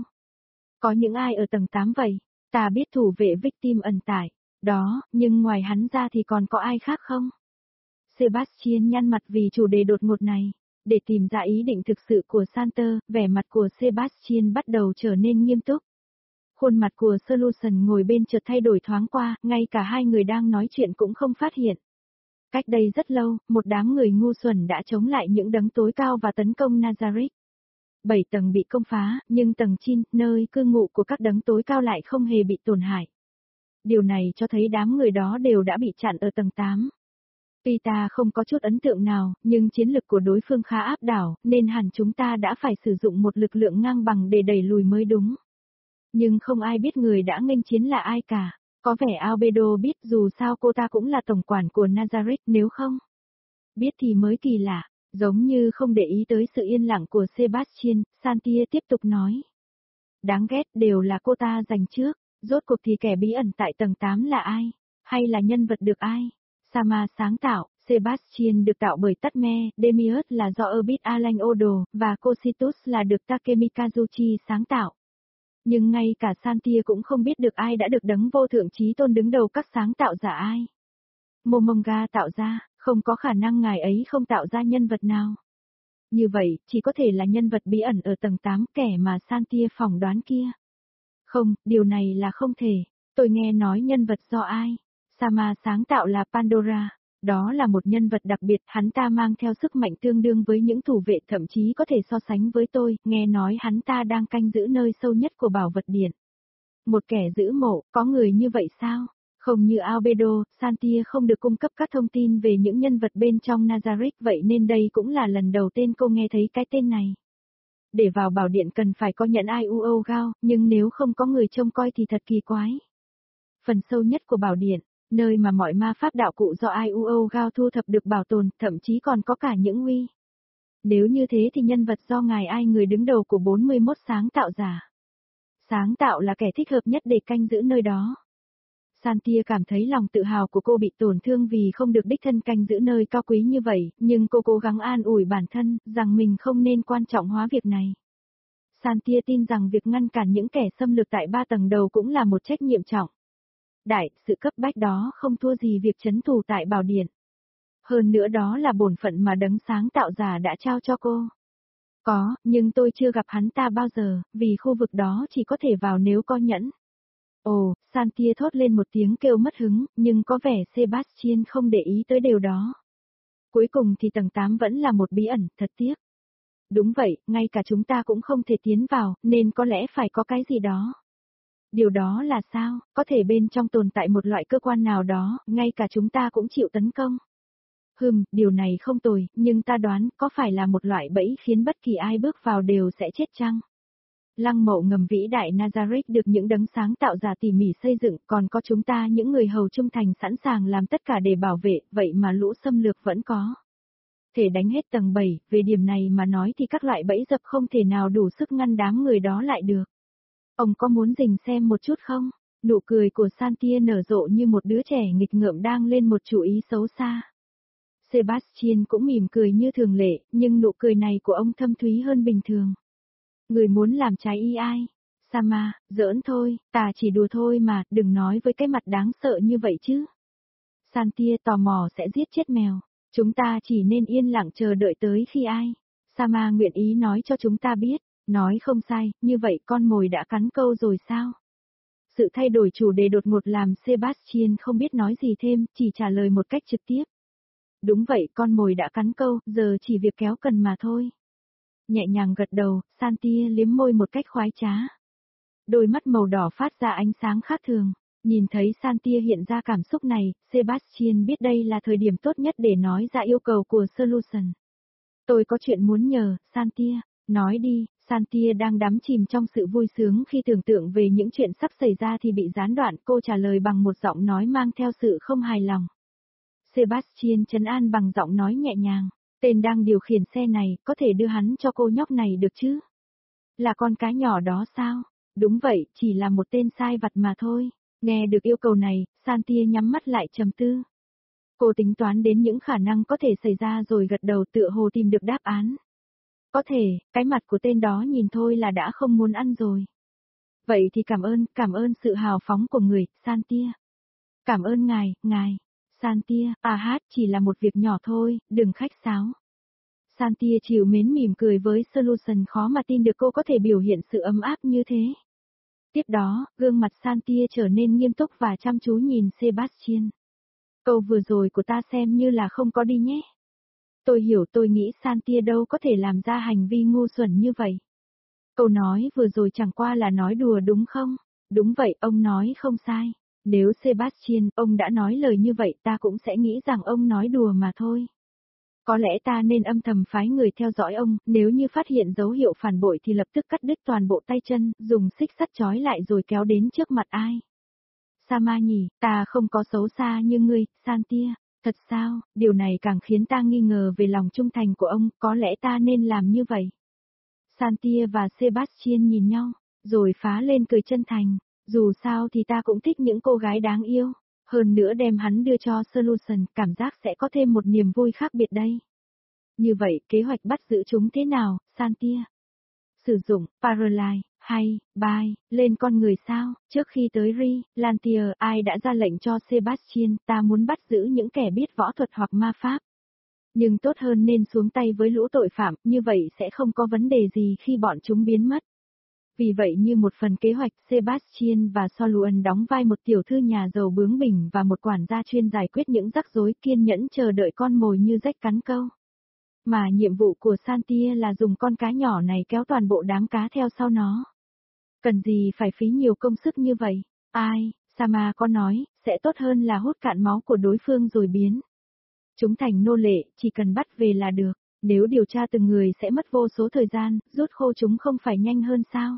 Có những ai ở tầng 8 vậy? Ta biết thủ vệ victim ẩn tại. Đó, nhưng ngoài hắn ra thì còn có ai khác không? Sebastian nhăn mặt vì chủ đề đột ngột này. Để tìm ra ý định thực sự của Santer, vẻ mặt của Sebastian bắt đầu trở nên nghiêm túc. Khuôn mặt của Solution ngồi bên chợt thay đổi thoáng qua, ngay cả hai người đang nói chuyện cũng không phát hiện. Cách đây rất lâu, một đám người ngu xuẩn đã chống lại những đấng tối cao và tấn công Nazareth. 7 tầng bị công phá, nhưng tầng Chin, nơi cư ngụ của các đấng tối cao lại không hề bị tổn hại. Điều này cho thấy đám người đó đều đã bị chặn ở tầng 8. Tuy ta không có chút ấn tượng nào, nhưng chiến lực của đối phương khá áp đảo, nên hẳn chúng ta đã phải sử dụng một lực lượng ngang bằng để đẩy lùi mới đúng. Nhưng không ai biết người đã nghênh chiến là ai cả. Có vẻ Albedo biết, dù sao cô ta cũng là tổng quản của Nazareth, nếu không biết thì mới kỳ lạ. Giống như không để ý tới sự yên lặng của Sebastian, Santia tiếp tục nói. Đáng ghét, đều là cô ta giành trước. Rốt cuộc thì kẻ bí ẩn tại tầng 8 là ai? Hay là nhân vật được ai? Sama sáng tạo, Sebastian được tạo bởi Tatme, Demiurge là do Orbit Alan Odo, và Cositus là được Takemi Kazuchi sáng tạo. Nhưng ngay cả Santia cũng không biết được ai đã được đấng vô thượng chí tôn đứng đầu các sáng tạo giả ai. Momonga tạo ra, không có khả năng ngài ấy không tạo ra nhân vật nào. Như vậy, chỉ có thể là nhân vật bí ẩn ở tầng 8 kẻ mà Santia phỏng đoán kia. Không, điều này là không thể. Tôi nghe nói nhân vật do ai? Sama sáng tạo là Pandora. Đó là một nhân vật đặc biệt, hắn ta mang theo sức mạnh tương đương với những thủ vệ, thậm chí có thể so sánh với tôi, nghe nói hắn ta đang canh giữ nơi sâu nhất của bảo vật điện. Một kẻ giữ mộ, có người như vậy sao? Không như Albedo, Santia không được cung cấp các thông tin về những nhân vật bên trong Nazareth, vậy nên đây cũng là lần đầu tiên cô nghe thấy cái tên này. Để vào bảo điện cần phải có nhẫn IUO Gao, nhưng nếu không có người trông coi thì thật kỳ quái. Phần sâu nhất của bảo điện, nơi mà mọi ma pháp đạo cụ do IUO Gao thu thập được bảo tồn, thậm chí còn có cả những uy. Nếu như thế thì nhân vật do ngài ai, người đứng đầu của 41 sáng tạo giả. Sáng tạo là kẻ thích hợp nhất để canh giữ nơi đó. Santia cảm thấy lòng tự hào của cô bị tổn thương vì không được đích thân canh giữ nơi cao quý như vậy, nhưng cô cố gắng an ủi bản thân, rằng mình không nên quan trọng hóa việc này. Santia tin rằng việc ngăn cản những kẻ xâm lược tại 3 tầng đầu cũng là một trách nhiệm trọng. Đại, sự cấp bách đó không thua gì việc trấn thủ tại bảo điện. Hơn nữa đó là bổn phận mà đấng sáng tạo giả đã trao cho cô. Có, nhưng tôi chưa gặp hắn ta bao giờ, vì khu vực đó chỉ có thể vào nếu có nhẫn. Ồ, Santia thốt lên một tiếng kêu mất hứng, nhưng có vẻ Sebastian không để ý tới điều đó. Cuối cùng thì tầng 8 vẫn là một bí ẩn, thật tiếc. Đúng vậy, ngay cả chúng ta cũng không thể tiến vào, nên có lẽ phải có cái gì đó. Điều đó là sao? Có thể bên trong tồn tại một loại cơ quan nào đó, ngay cả chúng ta cũng chịu tấn công. Điều này không tồi, nhưng ta đoán có phải là một loại bẫy khiến bất kỳ ai bước vào đều sẽ chết chăng? Lăng mộ ngầm vĩ đại Nazareth được những đấng sáng tạo giả tỉ mỉ xây dựng, còn có chúng ta những người hầu trung thành sẵn sàng làm tất cả để bảo vệ, vậy mà lũ xâm lược vẫn có. Thể đánh hết tầng 7, về điểm này mà nói thì các loại bẫy dập không thể nào đủ sức ngăn đám người đó lại được. Ông có muốn rình xem một chút không? Nụ cười của Santia nở rộ như một đứa trẻ nghịch ngợm đang lên một chủ ý xấu xa. Sebastian cũng mỉm cười như thường lệ, nhưng nụ cười này của ông thâm thúy hơn bình thường. Người muốn làm trái ý ai? Sama, giỡn thôi, ta chỉ đùa thôi mà, đừng nói với cái mặt đáng sợ như vậy chứ. Santia tò mò sẽ giết chết mèo. Chúng ta chỉ nên yên lặng chờ đợi tới khi ai. Sama nguyện ý nói cho chúng ta biết. Nói không sai, như vậy con mồi đã cắn câu rồi sao? Sự thay đổi chủ đề đột ngột làm Sebastian không biết nói gì thêm, chỉ trả lời một cách trực tiếp. Đúng vậy, con mồi đã cắn câu, giờ chỉ việc kéo cần mà thôi. Nhẹ nhàng gật đầu, Santia liếm môi một cách khoái trá. Đôi mắt màu đỏ phát ra ánh sáng khác thường. Nhìn thấy Santia hiện ra cảm xúc này, Sebastian biết đây là thời điểm tốt nhất để nói ra yêu cầu của Solution. Tôi có chuyện muốn nhờ, Santia. Nói đi, Santia đang đắm chìm trong sự vui sướng khi tưởng tượng về những chuyện sắp xảy ra thì bị gián đoạn, cô trả lời bằng một giọng nói mang theo sự không hài lòng. Sebastian trấn an bằng giọng nói nhẹ nhàng, tên đang điều khiển xe này, có thể đưa hắn cho cô nhóc này được chứ? Là con cá nhỏ đó sao? Đúng vậy, chỉ là một tên sai vặt mà thôi. Nghe được yêu cầu này, Santia nhắm mắt lại trầm tư. Cô tính toán đến những khả năng có thể xảy ra rồi gật đầu tựa hồ tìm được đáp án. Có thể, cái mặt của tên đó nhìn thôi là đã không muốn ăn rồi. Vậy thì cảm ơn sự hào phóng của người, Santia. Cảm ơn ngài. Santia, chỉ là một việc nhỏ thôi, đừng khách sáo. Santia chịu mến mỉm cười với Solution, khó mà tin được cô có thể biểu hiện sự ấm áp như thế. Tiếp đó, gương mặt Santia trở nên nghiêm túc và chăm chú nhìn Sebastian. Câu vừa rồi của ta xem như là không có đi nhé. Tôi hiểu, tôi nghĩ Santia đâu có thể làm ra hành vi ngu xuẩn như vậy. Câu nói vừa rồi chẳng qua là nói đùa đúng không? Đúng vậy, ông nói không sai. Nếu Sebastian, ông đã nói lời như vậy ta cũng sẽ nghĩ rằng ông nói đùa mà thôi. Có lẽ ta nên âm thầm phái người theo dõi ông, nếu như phát hiện dấu hiệu phản bội thì lập tức cắt đứt toàn bộ tay chân, dùng xích sắt trói lại rồi kéo đến trước mặt ai. Sama nhỉ, ta không có xấu xa như ngươi, Santia. Thật sao, điều này càng khiến ta nghi ngờ về lòng trung thành của ông, có lẽ ta nên làm như vậy. Santia và Sebastian nhìn nhau, rồi phá lên cười chân thành. Dù sao thì ta cũng thích những cô gái đáng yêu. Hơn nữa đem hắn đưa cho Solution, cảm giác sẽ có thêm một niềm vui khác biệt đây. Như vậy, kế hoạch bắt giữ chúng thế nào, Santia? Sử dụng, Paralyze, hay, Buy, lên con người sao? Trước khi tới Ri, Lantier, ai đã ra lệnh cho Sebastian, ta muốn bắt giữ những kẻ biết võ thuật hoặc ma pháp. Nhưng tốt hơn nên xuống tay với lũ tội phạm, như vậy sẽ không có vấn đề gì khi bọn chúng biến mất. Vì vậy như một phần kế hoạch, Sebastian và Solution đóng vai một tiểu thư nhà giàu bướng bỉnh và một quản gia chuyên giải quyết những rắc rối, kiên nhẫn chờ đợi con mồi như rách cắn câu. Mà nhiệm vụ của Santia là dùng con cá nhỏ này kéo toàn bộ đám cá theo sau nó. Cần gì phải phí nhiều công sức như vậy? Sama có nói, sẽ tốt hơn là hút cạn máu của đối phương rồi biến chúng thành nô lệ, chỉ cần bắt về là được. Nếu điều tra từng người sẽ mất vô số thời gian, rút khô chúng không phải nhanh hơn sao?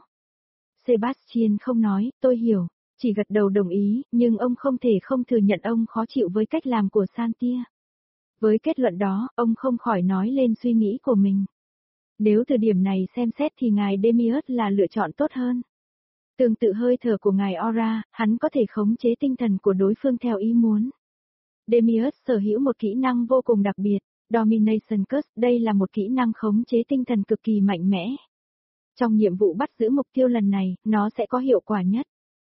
Sebastian không nói, tôi hiểu, chỉ gật đầu đồng ý, nhưng ông không thể không thừa nhận ông khó chịu với cách làm của Santia. Với kết luận đó, ông không khỏi nói lên suy nghĩ của mình. Nếu từ điểm này xem xét thì ngài Demius là lựa chọn tốt hơn. Tương tự hơi thở của ngài Aura, hắn có thể khống chế tinh thần của đối phương theo ý muốn. Demius sở hữu một kỹ năng vô cùng đặc biệt, Domination Curse, đây là một kỹ năng khống chế tinh thần cực kỳ mạnh mẽ. Trong nhiệm vụ bắt giữ mục tiêu lần này, nó sẽ có hiệu quả nhất.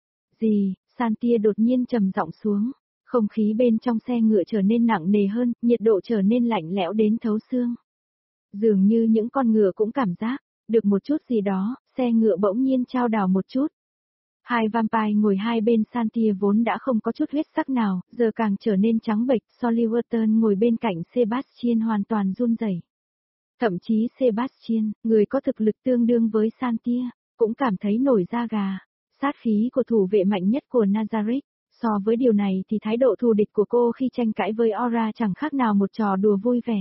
Gì? Santia đột nhiên trầm giọng xuống. Không khí bên trong xe ngựa trở nên nặng nề hơn, nhiệt độ trở nên lạnh lẽo đến thấu xương. Dường như những con ngựa cũng cảm giác được một chút gì đó, xe ngựa bỗng nhiên chao đảo một chút. Hai vampire ngồi hai bên Santia vốn đã không có chút huyết sắc nào, giờ càng trở nên trắng bệch, Soliverton ngồi bên cạnh Sebastian hoàn toàn run rẩy. Thậm chí Sebastian, người có thực lực tương đương với Santia, cũng cảm thấy nổi da gà. Sát khí của thủ vệ mạnh nhất của Nazareth. So với điều này thì thái độ thù địch của cô khi tranh cãi với Aura chẳng khác nào một trò đùa vui vẻ.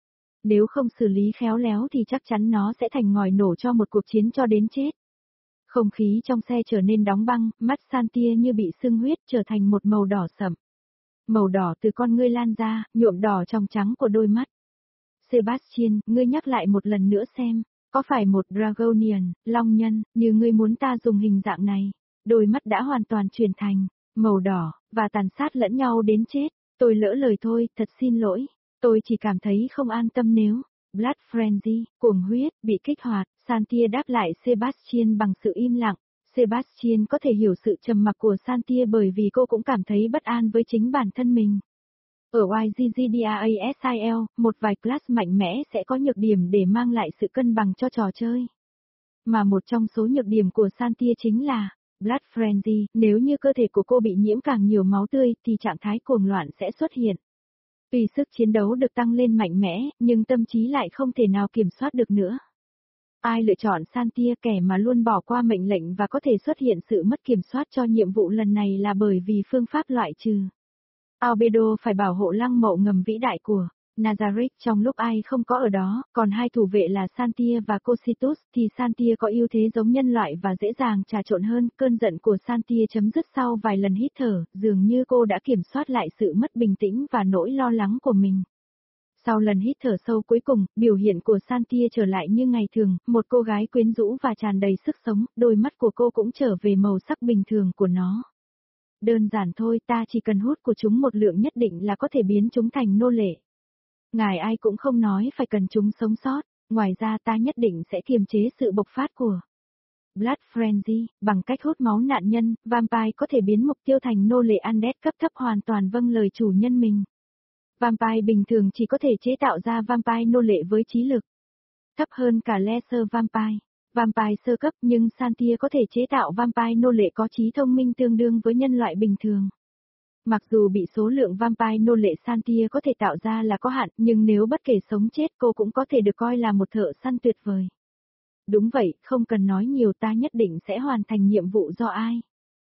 Nếu không xử lý khéo léo thì chắc chắn nó sẽ thành ngòi nổ cho một cuộc chiến cho đến chết. Không khí trong xe trở nên đóng băng, mắt Santia như bị sưng huyết trở thành một màu đỏ sẫm. Màu đỏ từ con ngươi lan ra, nhuộm đỏ trong trắng của đôi mắt. Sebastian, ngươi nhắc lại một lần nữa xem, có phải một Dragonian, Long Nhân, như ngươi muốn ta dùng hình dạng này? Đôi mắt đã hoàn toàn chuyển thành màu đỏ, và tàn sát lẫn nhau đến chết. Tôi lỡ lời thôi, thật xin lỗi. Tôi chỉ cảm thấy không an tâm nếu Blood Frenzy, cuồng huyết, bị kích hoạt. Santia đáp lại Sebastian bằng sự im lặng. Sebastian có thể hiểu sự trầm mặc của Santia bởi vì cô cũng cảm thấy bất an với chính bản thân mình. Ở YGGDAASIL, một vài class mạnh mẽ sẽ có nhược điểm để mang lại sự cân bằng cho trò chơi. Mà một trong số nhược điểm của Santia chính là Blood Frenzy, nếu như cơ thể của cô bị nhiễm càng nhiều máu tươi thì trạng thái cuồng loạn sẽ xuất hiện. Tuy sức chiến đấu được tăng lên mạnh mẽ, nhưng tâm trí lại không thể nào kiểm soát được nữa. Ai lựa chọn Santia, kẻ mà luôn bỏ qua mệnh lệnh và có thể xuất hiện sự mất kiểm soát cho nhiệm vụ lần này là bởi vì phương pháp loại trừ. Albedo phải bảo hộ lăng mộ ngầm vĩ đại của Nazarick trong lúc ai không có ở đó, còn hai thủ vệ là Santia và Cositus thì Santia có ưu thế giống nhân loại và dễ dàng trà trộn hơn. Cơn giận của Santia chấm dứt sau vài lần hít thở, dường như cô đã kiểm soát lại sự mất bình tĩnh và nỗi lo lắng của mình. Sau lần hít thở sâu cuối cùng, biểu hiện của Santia trở lại như ngày thường, một cô gái quyến rũ và tràn đầy sức sống, đôi mắt của cô cũng trở về màu sắc bình thường của nó. Đơn giản thôi, ta chỉ cần hút của chúng một lượng nhất định là có thể biến chúng thành nô lệ. Ngài ai cũng không nói phải cần chúng sống sót, ngoài ra ta nhất định sẽ kiềm chế sự bộc phát của Blood Frenzy, bằng cách hút máu nạn nhân, vampire có thể biến mục tiêu thành nô lệ undead cấp thấp hoàn toàn vâng lời chủ nhân mình. Vampire bình thường chỉ có thể chế tạo ra vampire nô lệ với trí lực thấp hơn cả Lesser Vampire. Vampire sơ cấp nhưng Santia có thể chế tạo vampire nô lệ có trí thông minh tương đương với nhân loại bình thường. Mặc dù bị số lượng vampire nô lệ Santia có thể tạo ra là có hạn, nhưng nếu bất kể sống chết cô cũng có thể được coi là một thợ săn tuyệt vời. Đúng vậy, không cần nói nhiều, ta nhất định sẽ hoàn thành nhiệm vụ do ai.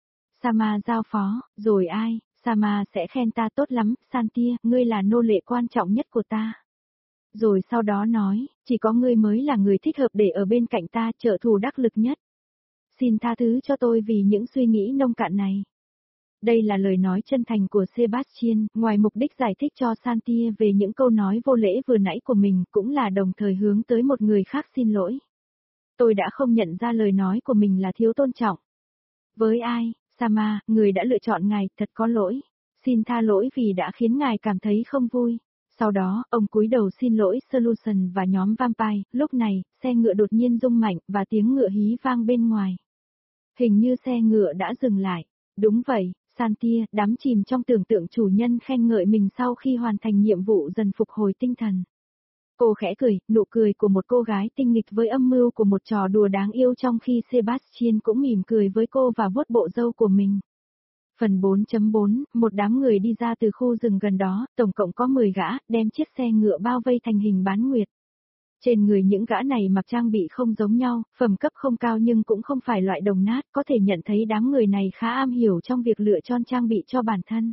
Sama giao phó, rồi ai, Sama sẽ khen ta tốt lắm, Santia, ngươi là nô lệ quan trọng nhất của ta. Rồi sau đó nói, chỉ có ngươi mới là người thích hợp để ở bên cạnh ta, trợ thủ đắc lực nhất. Xin tha thứ cho tôi vì những suy nghĩ nông cạn này. Đây là lời nói chân thành của Sebastian, ngoài mục đích giải thích cho Santia về những câu nói vô lễ vừa nãy của mình, cũng là đồng thời hướng tới một người khác xin lỗi. Tôi đã không nhận ra lời nói của mình là thiếu tôn trọng. Với ai, Sama, người đã lựa chọn ngài, thật có lỗi. Xin tha lỗi vì đã khiến ngài cảm thấy không vui. Sau đó, ông cúi đầu xin lỗi Solution và nhóm vampire. Lúc này, xe ngựa đột nhiên rung mạnh và tiếng ngựa hí vang bên ngoài. Hình như xe ngựa đã dừng lại. Đúng vậy, Santia, đắm chìm trong tưởng tượng chủ nhân khen ngợi mình sau khi hoàn thành nhiệm vụ dần phục hồi tinh thần. Cô khẽ cười, nụ cười của một cô gái tinh nghịch với âm mưu của một trò đùa đáng yêu, trong khi Sebastian cũng mỉm cười với cô và vuốt bộ râu của mình. Phần 4.4, một đám người đi ra từ khu rừng gần đó, tổng cộng có 10 gã, đem chiếc xe ngựa bao vây thành hình bán nguyệt. Trên người những gã này mặc trang bị không giống nhau, phẩm cấp không cao nhưng cũng không phải loại đồng nát, có thể nhận thấy đám người này khá am hiểu trong việc lựa chọn trang bị cho bản thân.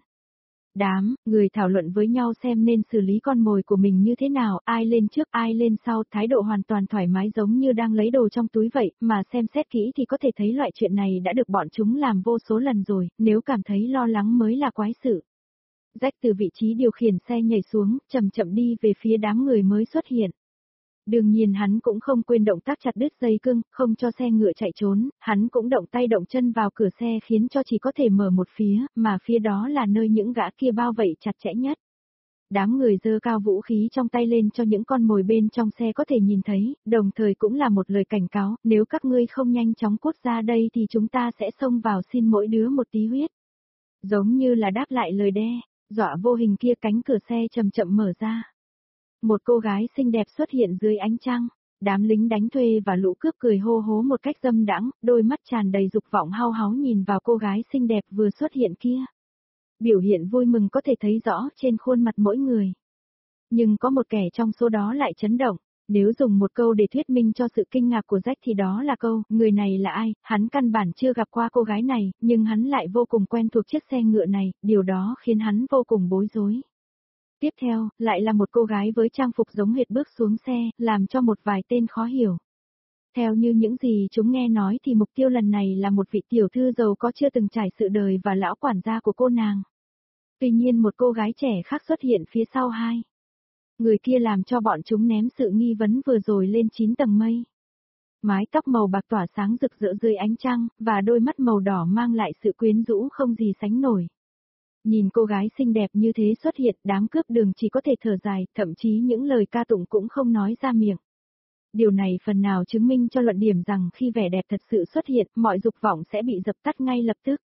Đám người thảo luận với nhau xem nên xử lý con mồi của mình như thế nào, ai lên trước ai lên sau, thái độ hoàn toàn thoải mái giống như đang lấy đồ trong túi vậy, mà xem xét kỹ thì có thể thấy loại chuyện này đã được bọn chúng làm vô số lần rồi, nếu cảm thấy lo lắng mới là quái sự. Jack từ vị trí điều khiển xe nhảy xuống, chậm chậm đi về phía đám người mới xuất hiện. Đương nhiên hắn cũng không quên động tác chặt đứt dây cương, không cho xe ngựa chạy trốn, hắn cũng động tay động chân vào cửa xe khiến cho chỉ có thể mở một phía, mà phía đó là nơi những gã kia bao vây chặt chẽ nhất. Đám người giơ cao vũ khí trong tay lên cho những con mồi bên trong xe có thể nhìn thấy, đồng thời cũng là một lời cảnh cáo, nếu các ngươi không nhanh chóng cút ra đây thì chúng ta sẽ xông vào xin mỗi đứa một tí huyết. Giống như là đáp lại lời đe, dọa vô hình kia, cánh cửa xe chậm chậm mở ra. Một cô gái xinh đẹp xuất hiện dưới ánh trăng, đám lính đánh thuê và lũ cướp cười hô hố một cách dâm đãng, đôi mắt tràn đầy dục vọng hao háo nhìn vào cô gái xinh đẹp vừa xuất hiện kia. Biểu hiện vui mừng có thể thấy rõ trên khuôn mặt mỗi người. Nhưng có một kẻ trong số đó lại chấn động, nếu dùng một câu để thuyết minh cho sự kinh ngạc của Jack thì đó là câu, người này là ai, hắn căn bản chưa gặp qua cô gái này, nhưng hắn lại vô cùng quen thuộc chiếc xe ngựa này, điều đó khiến hắn vô cùng bối rối. Tiếp theo, lại là một cô gái với trang phục giống hệt bước xuống xe, làm cho một vài tên khó hiểu. Theo như những gì chúng nghe nói thì mục tiêu lần này là một vị tiểu thư giàu có chưa từng trải sự đời và lão quản gia của cô nàng. Tuy nhiên một cô gái trẻ khác xuất hiện phía sau hai. Người kia làm cho bọn chúng ném sự nghi vấn vừa rồi lên 9 tầng mây. Mái tóc màu bạc tỏa sáng rực rỡ dưới ánh trăng, và đôi mắt màu đỏ mang lại sự quyến rũ không gì sánh nổi. Nhìn cô gái xinh đẹp như thế xuất hiện, đám cướp đường chỉ có thể thở dài, thậm chí những lời ca tụng cũng không nói ra miệng. Điều này phần nào chứng minh cho luận điểm rằng khi vẻ đẹp thật sự xuất hiện, mọi dục vọng sẽ bị dập tắt ngay lập tức.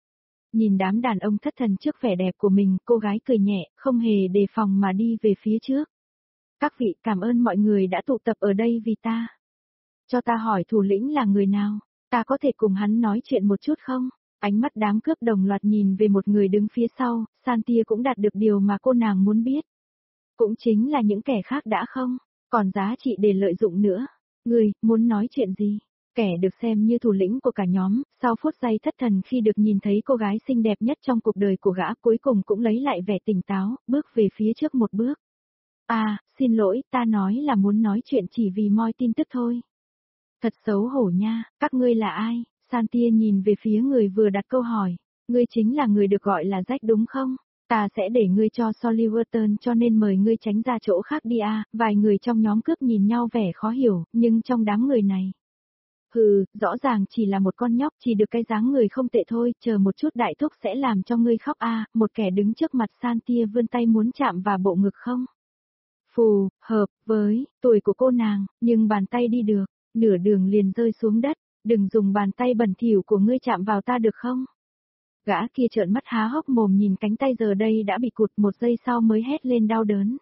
Nhìn đám đàn ông thất thần trước vẻ đẹp của mình, cô gái cười nhẹ, không hề đề phòng mà đi về phía trước. Các vị, cảm ơn mọi người đã tụ tập ở đây vì ta. Cho ta hỏi thủ lĩnh là người nào, ta có thể cùng hắn nói chuyện một chút không? Ánh mắt đám cướp đồng loạt nhìn về một người đứng phía sau, Santia cũng đạt được điều mà cô nàng muốn biết. Cũng chính là những kẻ khác đã không, còn giá trị để lợi dụng nữa. Người, muốn nói chuyện gì? Kẻ được xem như thủ lĩnh của cả nhóm, sau phút giây thất thần khi được nhìn thấy cô gái xinh đẹp nhất trong cuộc đời của gã cuối cùng cũng lấy lại vẻ tỉnh táo, bước về phía trước một bước. À, xin lỗi, ta nói là muốn nói chuyện chỉ vì moi tin tức thôi. Thật xấu hổ nha, các ngươi là ai? Santia nhìn về phía người vừa đặt câu hỏi. Ngươi chính là người được gọi là Jack đúng không? Ta sẽ để ngươi cho Soliverton cho nên mời ngươi tránh ra chỗ khác đi à, vài người trong nhóm cướp nhìn nhau vẻ khó hiểu, nhưng trong đám người này. Hừ, rõ ràng chỉ là một con nhóc chỉ được cái dáng người không tệ thôi, chờ một chút đại thúc sẽ làm cho ngươi khóc à, một kẻ đứng trước mặt Santia vươn tay muốn chạm vào bộ ngực không? Phù, hợp, với, tuổi của cô nàng, nhưng bàn tay đi được, nửa đường liền rơi xuống đất, đừng dùng bàn tay bẩn thỉu của ngươi chạm vào ta được không? Gã kia trợn mắt há hốc mồm nhìn cánh tay giờ đây đã bị cụt, một giây sau mới hét lên đau đớn.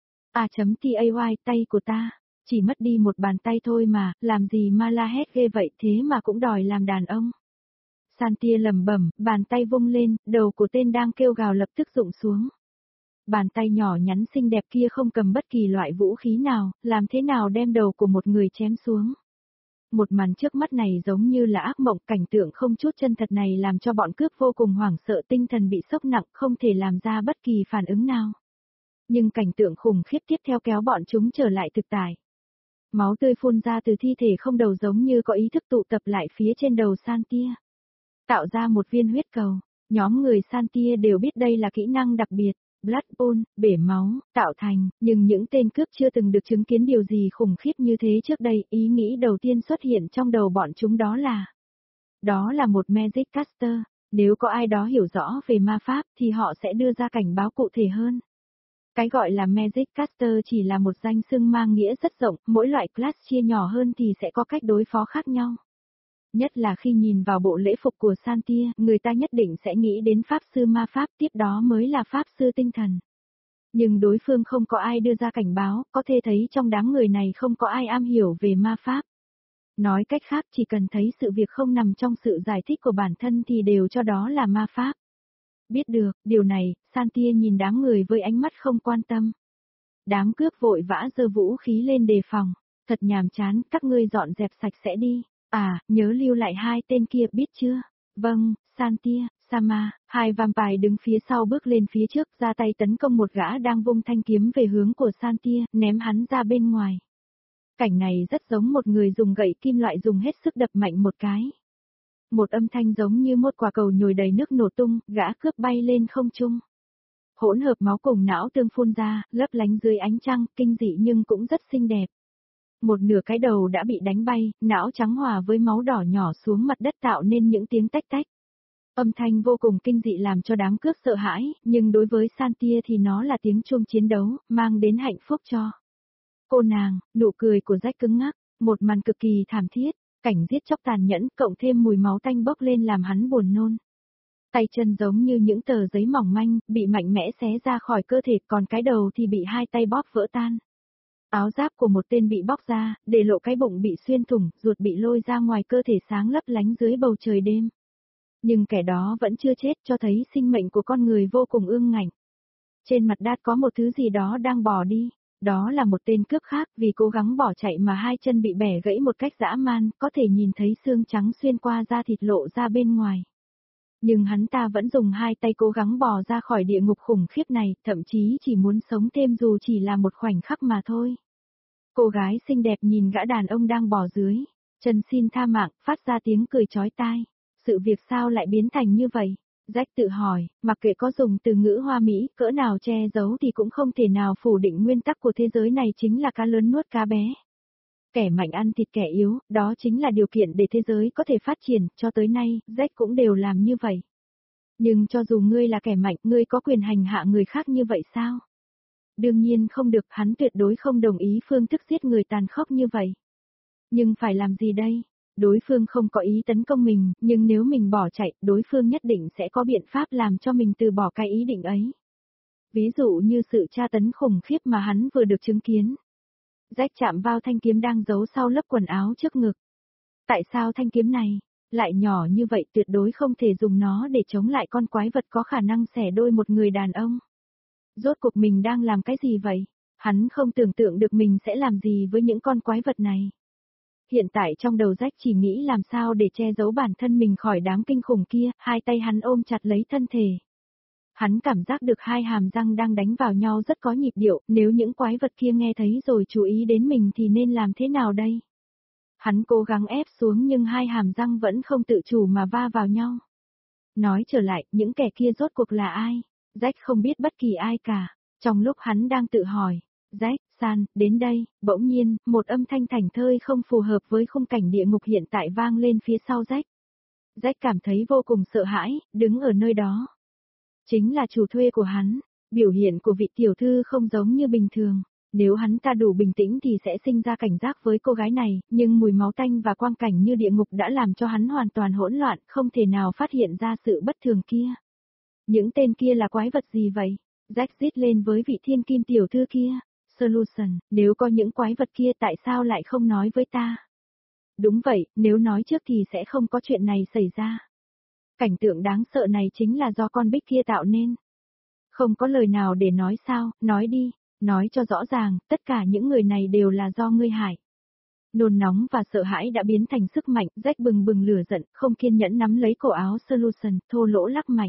Tay tay của ta, chỉ mất đi một bàn tay thôi mà, làm gì mà la hét ghê vậy thế mà cũng đòi làm đàn ông. Santia lẩm bẩm, bàn tay vung lên, đầu của tên đang kêu gào lập tức rụng xuống. Bàn tay nhỏ nhắn xinh đẹp kia không cầm bất kỳ loại vũ khí nào, làm thế nào đem đầu của một người chém xuống. Một màn trước mắt này giống như là ác mộng, cảnh tượng không chút chân thật này làm cho bọn cướp vô cùng hoảng sợ, tinh thần bị sốc nặng, không thể làm ra bất kỳ phản ứng nào. Nhưng cảnh tượng khủng khiếp tiếp theo kéo bọn chúng trở lại thực tại. Máu tươi phun ra từ thi thể không đầu giống như có ý thức tụ tập lại phía trên đầu Santia. Tạo ra một viên huyết cầu, nhóm người Santia đều biết đây là kỹ năng đặc biệt. Blood Pool, bể máu, tạo thành, nhưng những tên cướp chưa từng được chứng kiến điều gì khủng khiếp như thế trước đây, ý nghĩ đầu tiên xuất hiện trong đầu bọn chúng đó là một Magic Caster, nếu có ai đó hiểu rõ về ma pháp thì họ sẽ đưa ra cảnh báo cụ thể hơn. Cái gọi là Magic Caster chỉ là một danh xưng mang nghĩa rất rộng, mỗi loại class chia nhỏ hơn thì sẽ có cách đối phó khác nhau. Nhất là khi nhìn vào bộ lễ phục của Santia, người ta nhất định sẽ nghĩ đến pháp sư ma pháp, tiếp đó mới là pháp sư tinh thần. Nhưng đối phương không có ai đưa ra cảnh báo, có thể thấy trong đám người này không có ai am hiểu về ma pháp. Nói cách khác, chỉ cần thấy sự việc không nằm trong sự giải thích của bản thân thì đều cho đó là ma pháp. Biết được, điều này, Santia nhìn đám người với ánh mắt không quan tâm. Đám cướp vội vã giơ vũ khí lên đề phòng. Thật nhàm chán, các ngươi dọn dẹp sạch sẽ đi. À, nhớ lưu lại hai tên kia biết chưa? Vâng, Santia, Sama, hai vampire đứng phía sau bước lên phía trước, ra tay tấn công một gã đang vung thanh kiếm về hướng của Santia, ném hắn ra bên ngoài. Cảnh này rất giống một người dùng gậy kim loại dùng hết sức đập mạnh một cái. Một âm thanh giống như một quả cầu nhồi đầy nước nổ tung, gã cướp bay lên không trung. Hỗn hợp máu cùng não tương phun ra, lấp lánh dưới ánh trăng, kinh dị nhưng cũng rất xinh đẹp. Một nửa cái đầu đã bị đánh bay, não trắng hòa với máu đỏ nhỏ xuống mặt đất tạo nên những tiếng tách tách. Âm thanh vô cùng kinh dị làm cho đám cướp sợ hãi, nhưng đối với Santia thì nó là tiếng chuông chiến đấu, mang đến hạnh phúc cho cô nàng. Nụ cười của Jack cứng ngắc, một màn cực kỳ thảm thiết, cảnh giết chóc tàn nhẫn, cộng thêm mùi máu tanh bốc lên làm hắn buồn nôn. Tay chân giống như những tờ giấy mỏng manh, bị mạnh mẽ xé ra khỏi cơ thể, còn cái đầu thì bị hai tay bóp vỡ tan. Áo giáp của một tên bị bóc ra, để lộ cái bụng bị xuyên thủng, ruột bị lôi ra ngoài, cơ thể sáng lấp lánh dưới bầu trời đêm. Nhưng kẻ đó vẫn chưa chết, cho thấy sinh mệnh của con người vô cùng ương ngạnh. Trên mặt đất có một thứ gì đó đang bò đi, đó là một tên cướp khác, vì cố gắng bỏ chạy mà hai chân bị bẻ gãy một cách dã man, có thể nhìn thấy xương trắng xuyên qua da thịt lộ ra bên ngoài. Nhưng hắn ta vẫn dùng hai tay cố gắng bò ra khỏi địa ngục khủng khiếp này, thậm chí chỉ muốn sống thêm dù chỉ là một khoảnh khắc mà thôi. Cô gái xinh đẹp nhìn gã đàn ông đang bò dưới, chân xin tha mạng, phát ra tiếng cười chói tai. Sự việc sao lại biến thành như vậy? Jack tự hỏi, mặc kệ có dùng từ ngữ hoa mỹ, cỡ nào che giấu thì cũng không thể nào phủ định nguyên tắc của thế giới này chính là cá lớn nuốt cá bé. Kẻ mạnh ăn thịt kẻ yếu, đó chính là điều kiện để thế giới có thể phát triển, cho tới nay, Jack cũng đều làm như vậy. Nhưng cho dù ngươi là kẻ mạnh, ngươi có quyền hành hạ người khác như vậy sao? Đương nhiên không được, hắn tuyệt đối không đồng ý phương thức giết người tàn khốc như vậy. Nhưng phải làm gì đây? Đối phương không có ý tấn công mình, nhưng nếu mình bỏ chạy, đối phương nhất định sẽ có biện pháp làm cho mình từ bỏ cái ý định ấy. Ví dụ như sự tra tấn khủng khiếp mà hắn vừa được chứng kiến. Jack chạm vào thanh kiếm đang giấu sau lớp quần áo trước ngực. Tại sao thanh kiếm này lại nhỏ như vậy, tuyệt đối không thể dùng nó để chống lại con quái vật có khả năng xẻ đôi một người đàn ông. Rốt cuộc mình đang làm cái gì vậy? Hắn không tưởng tượng được mình sẽ làm gì với những con quái vật này. Hiện tại trong đầu Jack chỉ nghĩ làm sao để che giấu bản thân mình khỏi đám kinh khủng kia, hai tay hắn ôm chặt lấy thân thể. Hắn cảm giác được hai hàm răng đang đánh vào nhau rất có nhịp điệu, nếu những quái vật kia nghe thấy rồi chú ý đến mình thì nên làm thế nào đây? Hắn cố gắng ép xuống nhưng hai hàm răng vẫn không tự chủ mà va vào nhau. Nói trở lại, những kẻ kia rốt cuộc là ai? Jack không biết bất kỳ ai cả. Trong lúc hắn đang tự hỏi, Jack, San, đến đây, bỗng nhiên, một âm thanh thảnh thơi không phù hợp với khung cảnh địa ngục hiện tại vang lên phía sau Jack. Jack cảm thấy vô cùng sợ hãi, đứng ở nơi đó. Chính là chủ thuê của hắn, biểu hiện của vị tiểu thư không giống như bình thường. Nếu hắn ta đủ bình tĩnh thì sẽ sinh ra cảnh giác với cô gái này, nhưng mùi máu tanh và quang cảnh như địa ngục đã làm cho hắn hoàn toàn hỗn loạn, không thể nào phát hiện ra sự bất thường kia. Những tên kia là quái vật gì vậy? Jack rít lên với vị thiên kim tiểu thư kia. Solution, nếu có những quái vật kia tại sao lại không nói với ta? Đúng vậy, nếu nói trước thì sẽ không có chuyện này xảy ra. Cảnh tượng đáng sợ này chính là do con Bích kia tạo nên. Không có lời nào để nói sao, nói đi, nói cho rõ ràng, tất cả những người này đều là do ngươi hại. Nôn nóng và sợ hãi đã biến thành sức mạnh, Jack bừng bừng lửa giận, không kiên nhẫn nắm lấy cổ áo Solution, thô lỗ lắc mạnh.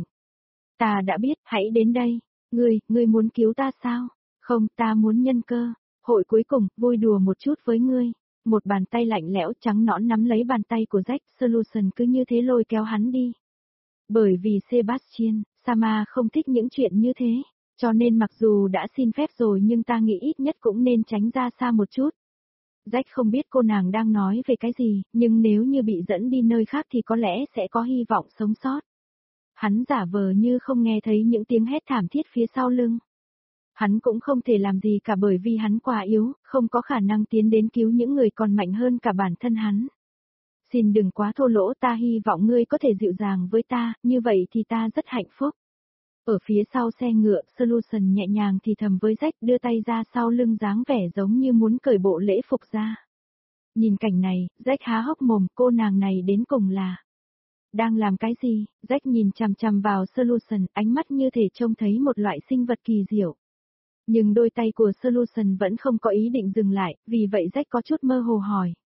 Ta đã biết, hãy đến đây. Ngươi muốn cứu ta sao? Không, ta muốn nhân cơ. Hội cuối cùng, vui đùa một chút với ngươi. Một bàn tay lạnh lẽo trắng nõn nắm lấy bàn tay của Jack, Solution cứ như thế lôi kéo hắn đi. Bởi vì Sebastian, Sama không thích những chuyện như thế, cho nên mặc dù đã xin phép rồi nhưng ta nghĩ ít nhất cũng nên tránh ra xa một chút. Jack không biết cô nàng đang nói về cái gì, nhưng nếu như bị dẫn đi nơi khác thì có lẽ sẽ có hy vọng sống sót. Hắn giả vờ như không nghe thấy những tiếng hét thảm thiết phía sau lưng. Hắn cũng không thể làm gì cả bởi vì hắn quá yếu, không có khả năng tiến đến cứu những người còn mạnh hơn cả bản thân hắn. Xin đừng quá thô lỗ, ta hy vọng ngươi có thể dịu dàng với ta, như vậy thì ta rất hạnh phúc. Ở phía sau xe ngựa, Solution nhẹ nhàng thì thầm với Jack, đưa tay ra sau lưng dáng vẻ giống như muốn cởi bộ lễ phục ra. Nhìn cảnh này, Jack há hốc mồm, cô nàng này đến cùng là đang làm cái gì? Jack nhìn chằm chằm vào Solution, ánh mắt như thể trông thấy một loại sinh vật kỳ diệu. Nhưng đôi tay của Solution vẫn không có ý định dừng lại, vì vậy Jack có chút mơ hồ hỏi.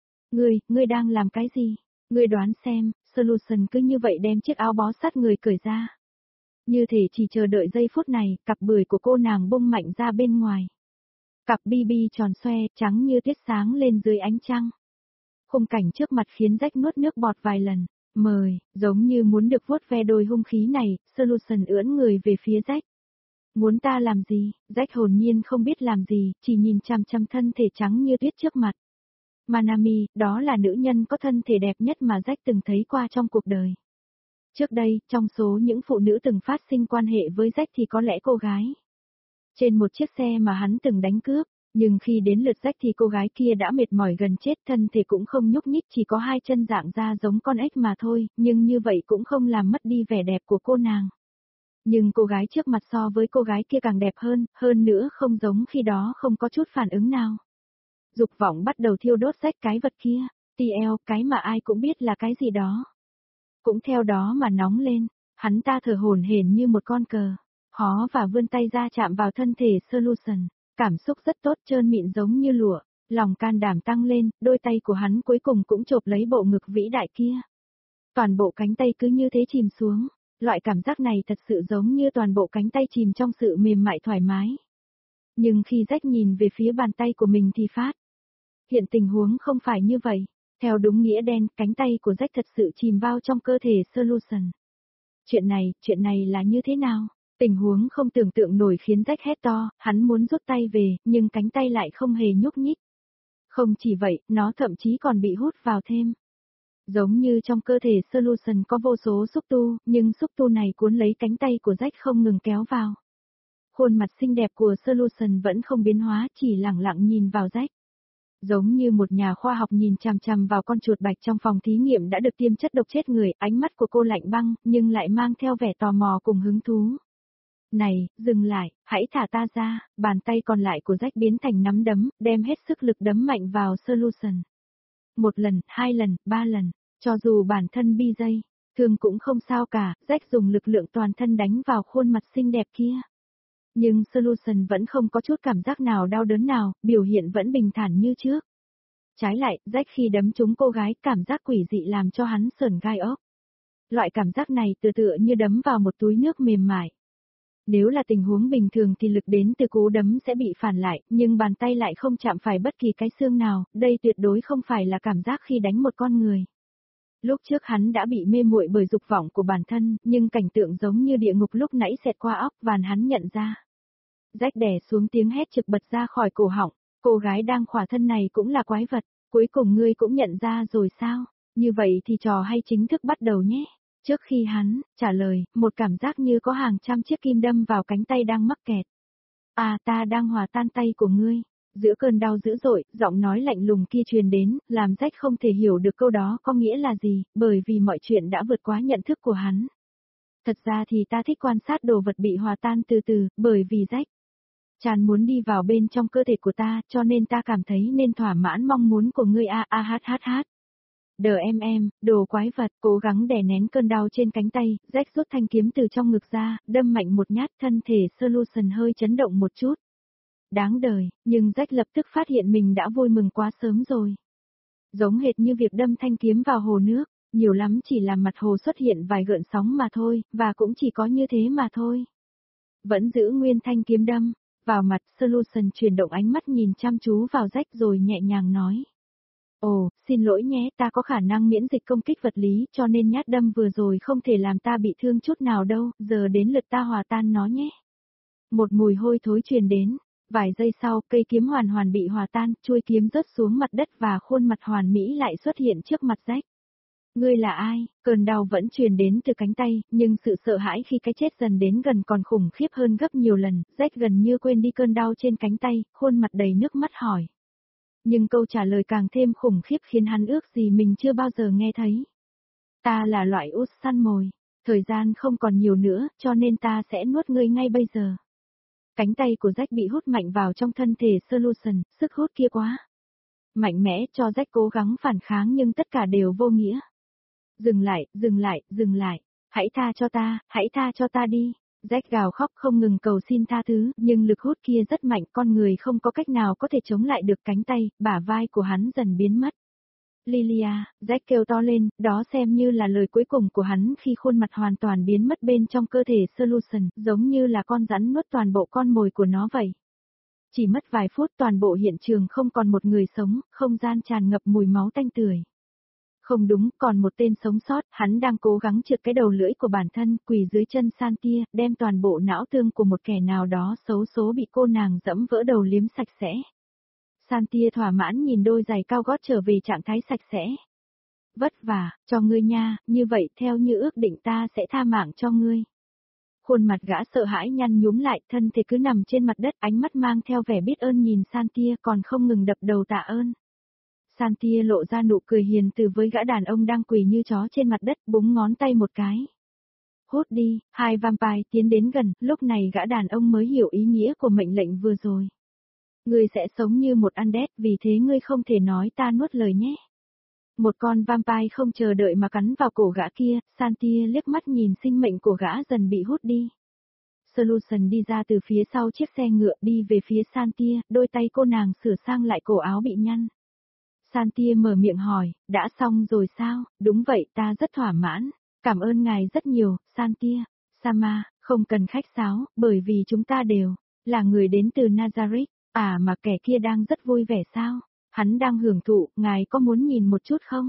Ngươi đang làm cái gì? Ngươi đoán xem, Solution cứ như vậy đem chiếc áo bó sát người cởi ra. Như thể chỉ chờ đợi giây phút này, cặp bưởi của cô nàng bung mạnh ra bên ngoài. Cặp bi tròn xoe, trắng như tiết sáng lên dưới ánh trăng. Khung cảnh trước mặt khiến Jack nuốt nước bọt vài lần. Mời, giống như muốn được vuốt ve đôi hung khí này, Solution ưỡn người về phía Jack. Muốn ta làm gì? Jack hồn nhiên không biết làm gì, chỉ nhìn chằm chằm thân thể trắng như tuyết trước mặt. Manami, đó là nữ nhân có thân thể đẹp nhất mà Jack từng thấy qua trong cuộc đời. Trước đây, trong số những phụ nữ từng phát sinh quan hệ với Jack thì có lẽ cô gái. Trên một chiếc xe mà hắn từng đánh cướp, nhưng khi đến lượt Jack thì cô gái kia đã mệt mỏi gần chết, thân thể cũng không nhúc nhích, chỉ có hai chân dạng ra giống con ếch mà thôi, nhưng như vậy cũng không làm mất đi vẻ đẹp của cô nàng. Nhưng cô gái trước mặt so với cô gái kia càng đẹp hơn nữa không giống khi đó không có chút phản ứng nào. Dục vọng bắt đầu thiêu đốt Jack, cái vật kia, TL, cái mà ai cũng biết là cái gì đó. Cũng theo đó mà nóng lên, hắn ta thở hổn hển như một con cờ, hó và vươn tay ra chạm vào thân thể Solution, cảm xúc rất tốt, trơn mịn giống như lụa, lòng can đảm tăng lên, đôi tay của hắn cuối cùng cũng chộp lấy bộ ngực vĩ đại kia. Toàn bộ cánh tay cứ như thế chìm xuống, loại cảm giác này thật sự giống như toàn bộ cánh tay chìm trong sự mềm mại thoải mái. Nhưng khi Jack nhìn về phía bàn tay của mình thì phát hiện tình huống không phải như vậy. Theo đúng nghĩa đen, cánh tay của Jack thật sự chìm vào trong cơ thể Solution. Chuyện này là như thế nào? Tình huống không tưởng tượng nổi khiến Jack hét to, hắn muốn rút tay về, nhưng cánh tay lại không hề nhúc nhích. Không chỉ vậy, nó thậm chí còn bị hút vào thêm. Giống như trong cơ thể Solution có vô số xúc tu, nhưng xúc tu này cuốn lấy cánh tay của Jack không ngừng kéo vào. Khuôn mặt xinh đẹp của Solution vẫn không biến hóa, chỉ lẳng lặng nhìn vào Jack. Giống như một nhà khoa học nhìn chằm chằm vào con chuột bạch trong phòng thí nghiệm đã được tiêm chất độc chết người, ánh mắt của cô lạnh băng, nhưng lại mang theo vẻ tò mò cùng hứng thú. Này, dừng lại, hãy thả ta ra, bàn tay còn lại của Jack biến thành nắm đấm, đem hết sức lực đấm mạnh vào Solution. Một lần, hai lần, ba lần, cho dù bản thân BJ, thương cũng không sao cả, Jack dùng lực lượng toàn thân đánh vào khuôn mặt xinh đẹp kia. Nhưng Solution vẫn không có chút cảm giác nào đau đớn nào, biểu hiện vẫn bình thản như trước. Trái lại, Jack khi đấm trúng cô gái, cảm giác quỷ dị làm cho hắn sởn gai ốc. Loại cảm giác này tựa như đấm vào một túi nước mềm mại. Nếu là tình huống bình thường thì lực đến từ cú đấm sẽ bị phản lại, nhưng bàn tay lại không chạm phải bất kỳ cái xương nào, đây tuyệt đối không phải là cảm giác khi đánh một con người. Lúc trước hắn đã bị mê muội bởi dục vọng của bản thân, nhưng cảnh tượng giống như địa ngục lúc nãy xẹt qua óc và hắn nhận ra. Jack đè xuống tiếng hét trực bật ra khỏi cổ họng, cô gái đang khỏa thân này cũng là quái vật, cuối cùng ngươi cũng nhận ra rồi sao, như vậy thì trò hay chính thức bắt đầu nhé. Trước khi hắn trả lời, một cảm giác như có hàng trăm chiếc kim đâm vào cánh tay đang mắc kẹt. À, ta đang hòa tan tay của ngươi. Giữa cơn đau dữ dội, giọng nói lạnh lùng kia truyền đến, làm Jack không thể hiểu được câu đó có nghĩa là gì, bởi vì mọi chuyện đã vượt quá nhận thức của hắn. Thật ra thì ta thích quan sát đồ vật bị hòa tan từ từ, bởi vì Jack Chan muốn đi vào bên trong cơ thể của ta, cho nên ta cảm thấy nên thỏa mãn mong muốn của ngươi hát. Đờ em, đồ quái vật, cố gắng đè nén cơn đau trên cánh tay, Jack rút thanh kiếm từ trong ngực ra, đâm mạnh một nhát, thân thể Solution hơi chấn động một chút. Đáng đời, nhưng Jack lập tức phát hiện mình đã vui mừng quá sớm rồi. Giống hệt như việc đâm thanh kiếm vào hồ nước, nhiều lắm chỉ làm mặt hồ xuất hiện vài gợn sóng mà thôi, và cũng chỉ có như thế mà thôi. Vẫn giữ nguyên thanh kiếm đâm, vào mặt Solution chuyển động ánh mắt nhìn chăm chú vào Jack rồi nhẹ nhàng nói. Ồ, xin lỗi nhé, ta có khả năng miễn dịch công kích vật lý cho nên nhát đâm vừa rồi không thể làm ta bị thương chút nào đâu, giờ đến lượt ta hòa tan nó nhé. Một mùi hôi thối truyền đến, vài giây sau cây kiếm hoàn hoàn bị hòa tan, chuôi kiếm rớt xuống mặt đất và khuôn mặt hoàn mỹ lại xuất hiện trước mặt Jack. Ngươi là ai? Cơn đau vẫn truyền đến từ cánh tay, nhưng sự sợ hãi khi cái chết dần đến gần còn khủng khiếp hơn gấp nhiều lần, Jack gần như quên đi cơn đau trên cánh tay, khuôn mặt đầy nước mắt hỏi. Nhưng câu trả lời càng thêm khủng khiếp khiến hắn ước gì mình chưa bao giờ nghe thấy. Ta là loại út săn mồi, thời gian không còn nhiều nữa, cho nên ta sẽ nuốt ngươi ngay bây giờ. Cánh tay của Jack bị hút mạnh vào trong thân thể Solution, sức hút kia quá mạnh mẽ cho Jack cố gắng phản kháng nhưng tất cả đều vô nghĩa. Dừng lại, hãy tha cho ta đi. Jack gào khóc không ngừng cầu xin tha thứ, nhưng lực hút kia rất mạnh, con người không có cách nào có thể chống lại được cánh tay, bả vai của hắn dần biến mất. Lilia, Jack kêu to lên, đó xem như là lời cuối cùng của hắn khi khuôn mặt hoàn toàn biến mất bên trong cơ thể Solution, giống như là con rắn nuốt toàn bộ con mồi của nó vậy. Chỉ mất vài phút toàn bộ hiện trường không còn một người sống, không gian tràn ngập mùi máu tanh tưởi. Không đúng, còn một tên sống sót, hắn đang cố gắng trượt cái đầu lưỡi của bản thân, quỳ dưới chân Santia, đem toàn bộ não tương của một kẻ nào đó xấu số bị cô nàng dẫm vỡ đầu liếm sạch sẽ. Santia thỏa mãn nhìn đôi giày cao gót trở về trạng thái sạch sẽ. Vất vả, cho ngươi nha, như vậy theo như ước định ta sẽ tha mạng cho ngươi. Khuôn mặt gã sợ hãi nhăn nhúm lại, thân thể cứ nằm trên mặt đất, ánh mắt mang theo vẻ biết ơn nhìn Santia còn không ngừng đập đầu tạ ơn. Santia lộ ra nụ cười hiền từ với gã đàn ông đang quỳ như chó trên mặt đất, búng ngón tay một cái. Hút đi, hai vampire tiến đến gần, lúc này gã đàn ông mới hiểu ý nghĩa của mệnh lệnh vừa rồi. Ngươi sẽ sống như một undead, vì thế ngươi không thể nói ta nuốt lời nhé. Một con vampire không chờ đợi mà cắn vào cổ gã kia, Santia liếc mắt nhìn sinh mệnh của gã dần bị hút đi. Solution đi ra từ phía sau chiếc xe ngựa đi về phía Santia, đôi tay cô nàng sửa sang lại cổ áo bị nhăn. Santia mở miệng hỏi, đã xong rồi sao? Đúng vậy, ta rất thỏa mãn. Cảm ơn ngài rất nhiều, Santia. Sama, không cần khách sáo, bởi vì chúng ta đều là người đến từ Nazareth. À mà kẻ kia đang rất vui vẻ sao? Hắn đang hưởng thụ, ngài có muốn nhìn một chút không?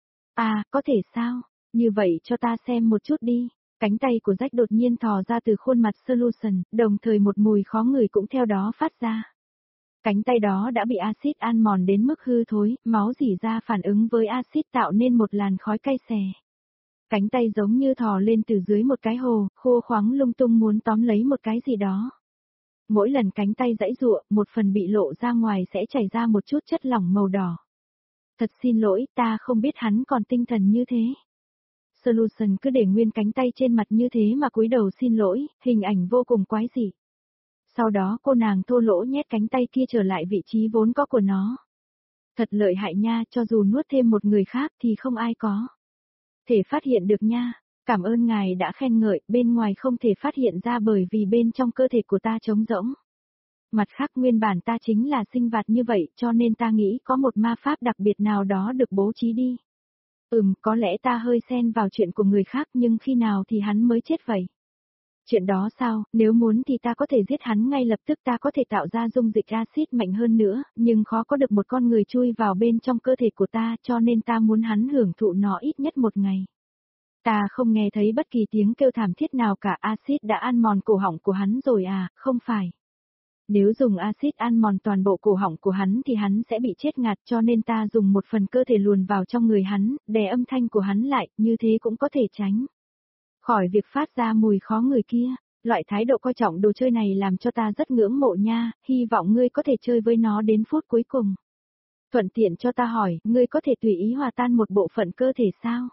À, có thể sao? Như vậy cho ta xem một chút đi. Cánh tay của Jack đột nhiên thò ra từ khuôn mặt Solution, đồng thời một mùi khó ngửi cũng theo đó phát ra. Cánh tay đó đã bị axit ăn mòn đến mức hư thối, máu rỉ ra phản ứng với axit tạo nên một làn khói cay xè. Cánh tay giống như thò lên từ dưới một cái hồ, khô khoắng lung tung muốn tóm lấy một cái gì đó. Mỗi lần cánh tay giãy giụa, một phần bị lộ ra ngoài sẽ chảy ra một chút chất lỏng màu đỏ. Thật xin lỗi, ta không biết hắn còn tinh thần như thế. Solution cứ để nguyên cánh tay trên mặt như thế mà cúi đầu xin lỗi, hình ảnh vô cùng quái dị. Sau đó cô nàng thô lỗ nhét cánh tay kia trở lại vị trí vốn có của nó. Thật lợi hại nha, cho dù nuốt thêm một người khác thì không ai có thể phát hiện được nha. Cảm ơn ngài đã khen ngợi, bên ngoài không thể phát hiện ra bởi vì bên trong cơ thể của ta trống rỗng. Mặt khác nguyên bản ta chính là sinh vật như vậy cho nên ta nghĩ có một ma pháp đặc biệt nào đó được bố trí đi. Có lẽ ta hơi xen vào chuyện của người khác nhưng khi nào thì hắn mới chết vậy? Chuyện đó sao, nếu muốn thì ta có thể giết hắn ngay lập tức, ta có thể tạo ra dung dịch axit mạnh hơn nữa, nhưng khó có được một con người chui vào bên trong cơ thể của ta cho nên ta muốn hắn hưởng thụ nó ít nhất một ngày. Ta không nghe thấy bất kỳ tiếng kêu thảm thiết nào cả, axit đã ăn mòn cổ họng của hắn rồi à, không phải. Nếu dùng axit ăn mòn toàn bộ cổ họng của hắn thì hắn sẽ bị chết ngạt cho nên ta dùng một phần cơ thể luồn vào trong người hắn, đè âm thanh của hắn lại, như thế cũng có thể tránh khỏi việc phát ra mùi khó người kia. Loại thái độ coi trọng đồ chơi này làm cho ta rất ngưỡng mộ nha, hy vọng ngươi có thể chơi với nó đến phút cuối cùng. Thuận tiện cho ta hỏi, ngươi có thể tùy ý hòa tan một bộ phận cơ thể sao?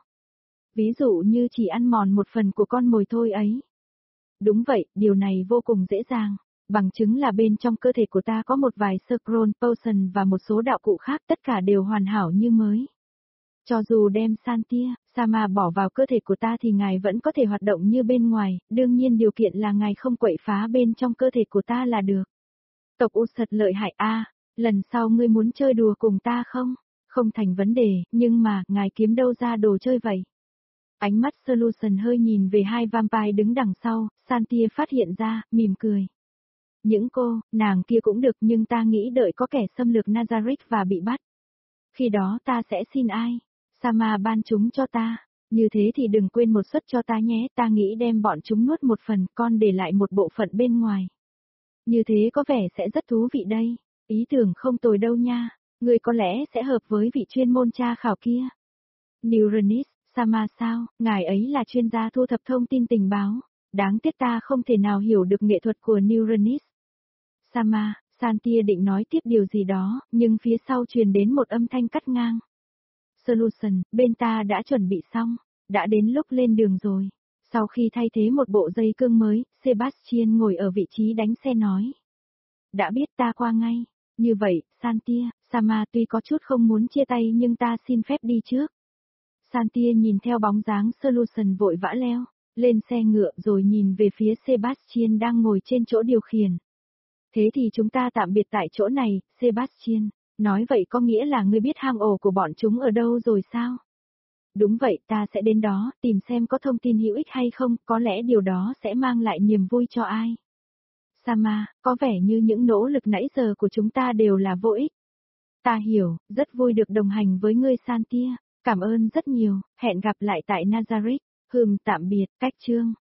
Ví dụ như chỉ ăn mòn một phần của con mồi thôi ấy. Đúng vậy, điều này vô cùng dễ dàng. Bằng chứng là bên trong cơ thể của ta có một vài scroll potion và một số đạo cụ khác, tất cả đều hoàn hảo như mới. Cho dù đem Santia, Sama bỏ vào cơ thể của ta thì ngài vẫn có thể hoạt động như bên ngoài, đương nhiên điều kiện là ngài không quậy phá bên trong cơ thể của ta là được. Tộc Usat lợi hại a, lần sau ngươi muốn chơi đùa cùng ta không? Không thành vấn đề, nhưng mà, ngài kiếm đâu ra đồ chơi vậy? Ánh mắt Solution hơi nhìn về hai vampire đứng đằng sau, Santia phát hiện ra, mỉm cười. Những nàng kia cũng được nhưng ta nghĩ đợi có kẻ xâm lược Nazareth và bị bắt. Khi đó ta sẽ xin ai? Sama ban chúng cho ta. Như thế thì đừng quên một suất cho ta nhé, ta nghĩ đem bọn chúng nuốt một phần, con để lại một bộ phận bên ngoài. Như thế có vẻ sẽ rất thú vị đây. Ý tưởng không tồi đâu nha. Người có lẽ sẽ hợp với vị chuyên môn tra khảo kia. Neuronis, Sama sao, ngài ấy là chuyên gia thu thập thông tin tình báo. Đáng tiếc ta không thể nào hiểu được nghệ thuật của Neuronis. Sama, Santia định nói tiếp điều gì đó, nhưng phía sau truyền đến một âm thanh cắt ngang. Solution, bên ta đã chuẩn bị xong, đã đến lúc lên đường rồi. Sau khi thay thế một bộ dây cương mới, Sebastian ngồi ở vị trí đánh xe nói. Đã biết ta qua ngay. Như vậy, Santia, Sama tuy có chút không muốn chia tay nhưng ta xin phép đi trước. Santia nhìn theo bóng dáng Solution vội vã leo lên xe ngựa rồi nhìn về phía Sebastian đang ngồi trên chỗ điều khiển. Thế thì chúng ta tạm biệt tại chỗ này, Sebastian. Nói vậy có nghĩa là ngươi biết hang ổ của bọn chúng ở đâu rồi sao? Đúng vậy, ta sẽ đến đó, tìm xem có thông tin hữu ích hay không, có lẽ điều đó sẽ mang lại niềm vui cho ai. Sama, có vẻ như những nỗ lực nãy giờ của chúng ta đều là vô ích. Ta hiểu, rất vui được đồng hành với ngươi Santia, cảm ơn rất nhiều, hẹn gặp lại tại Nazareth. Tạm biệt, cách chương.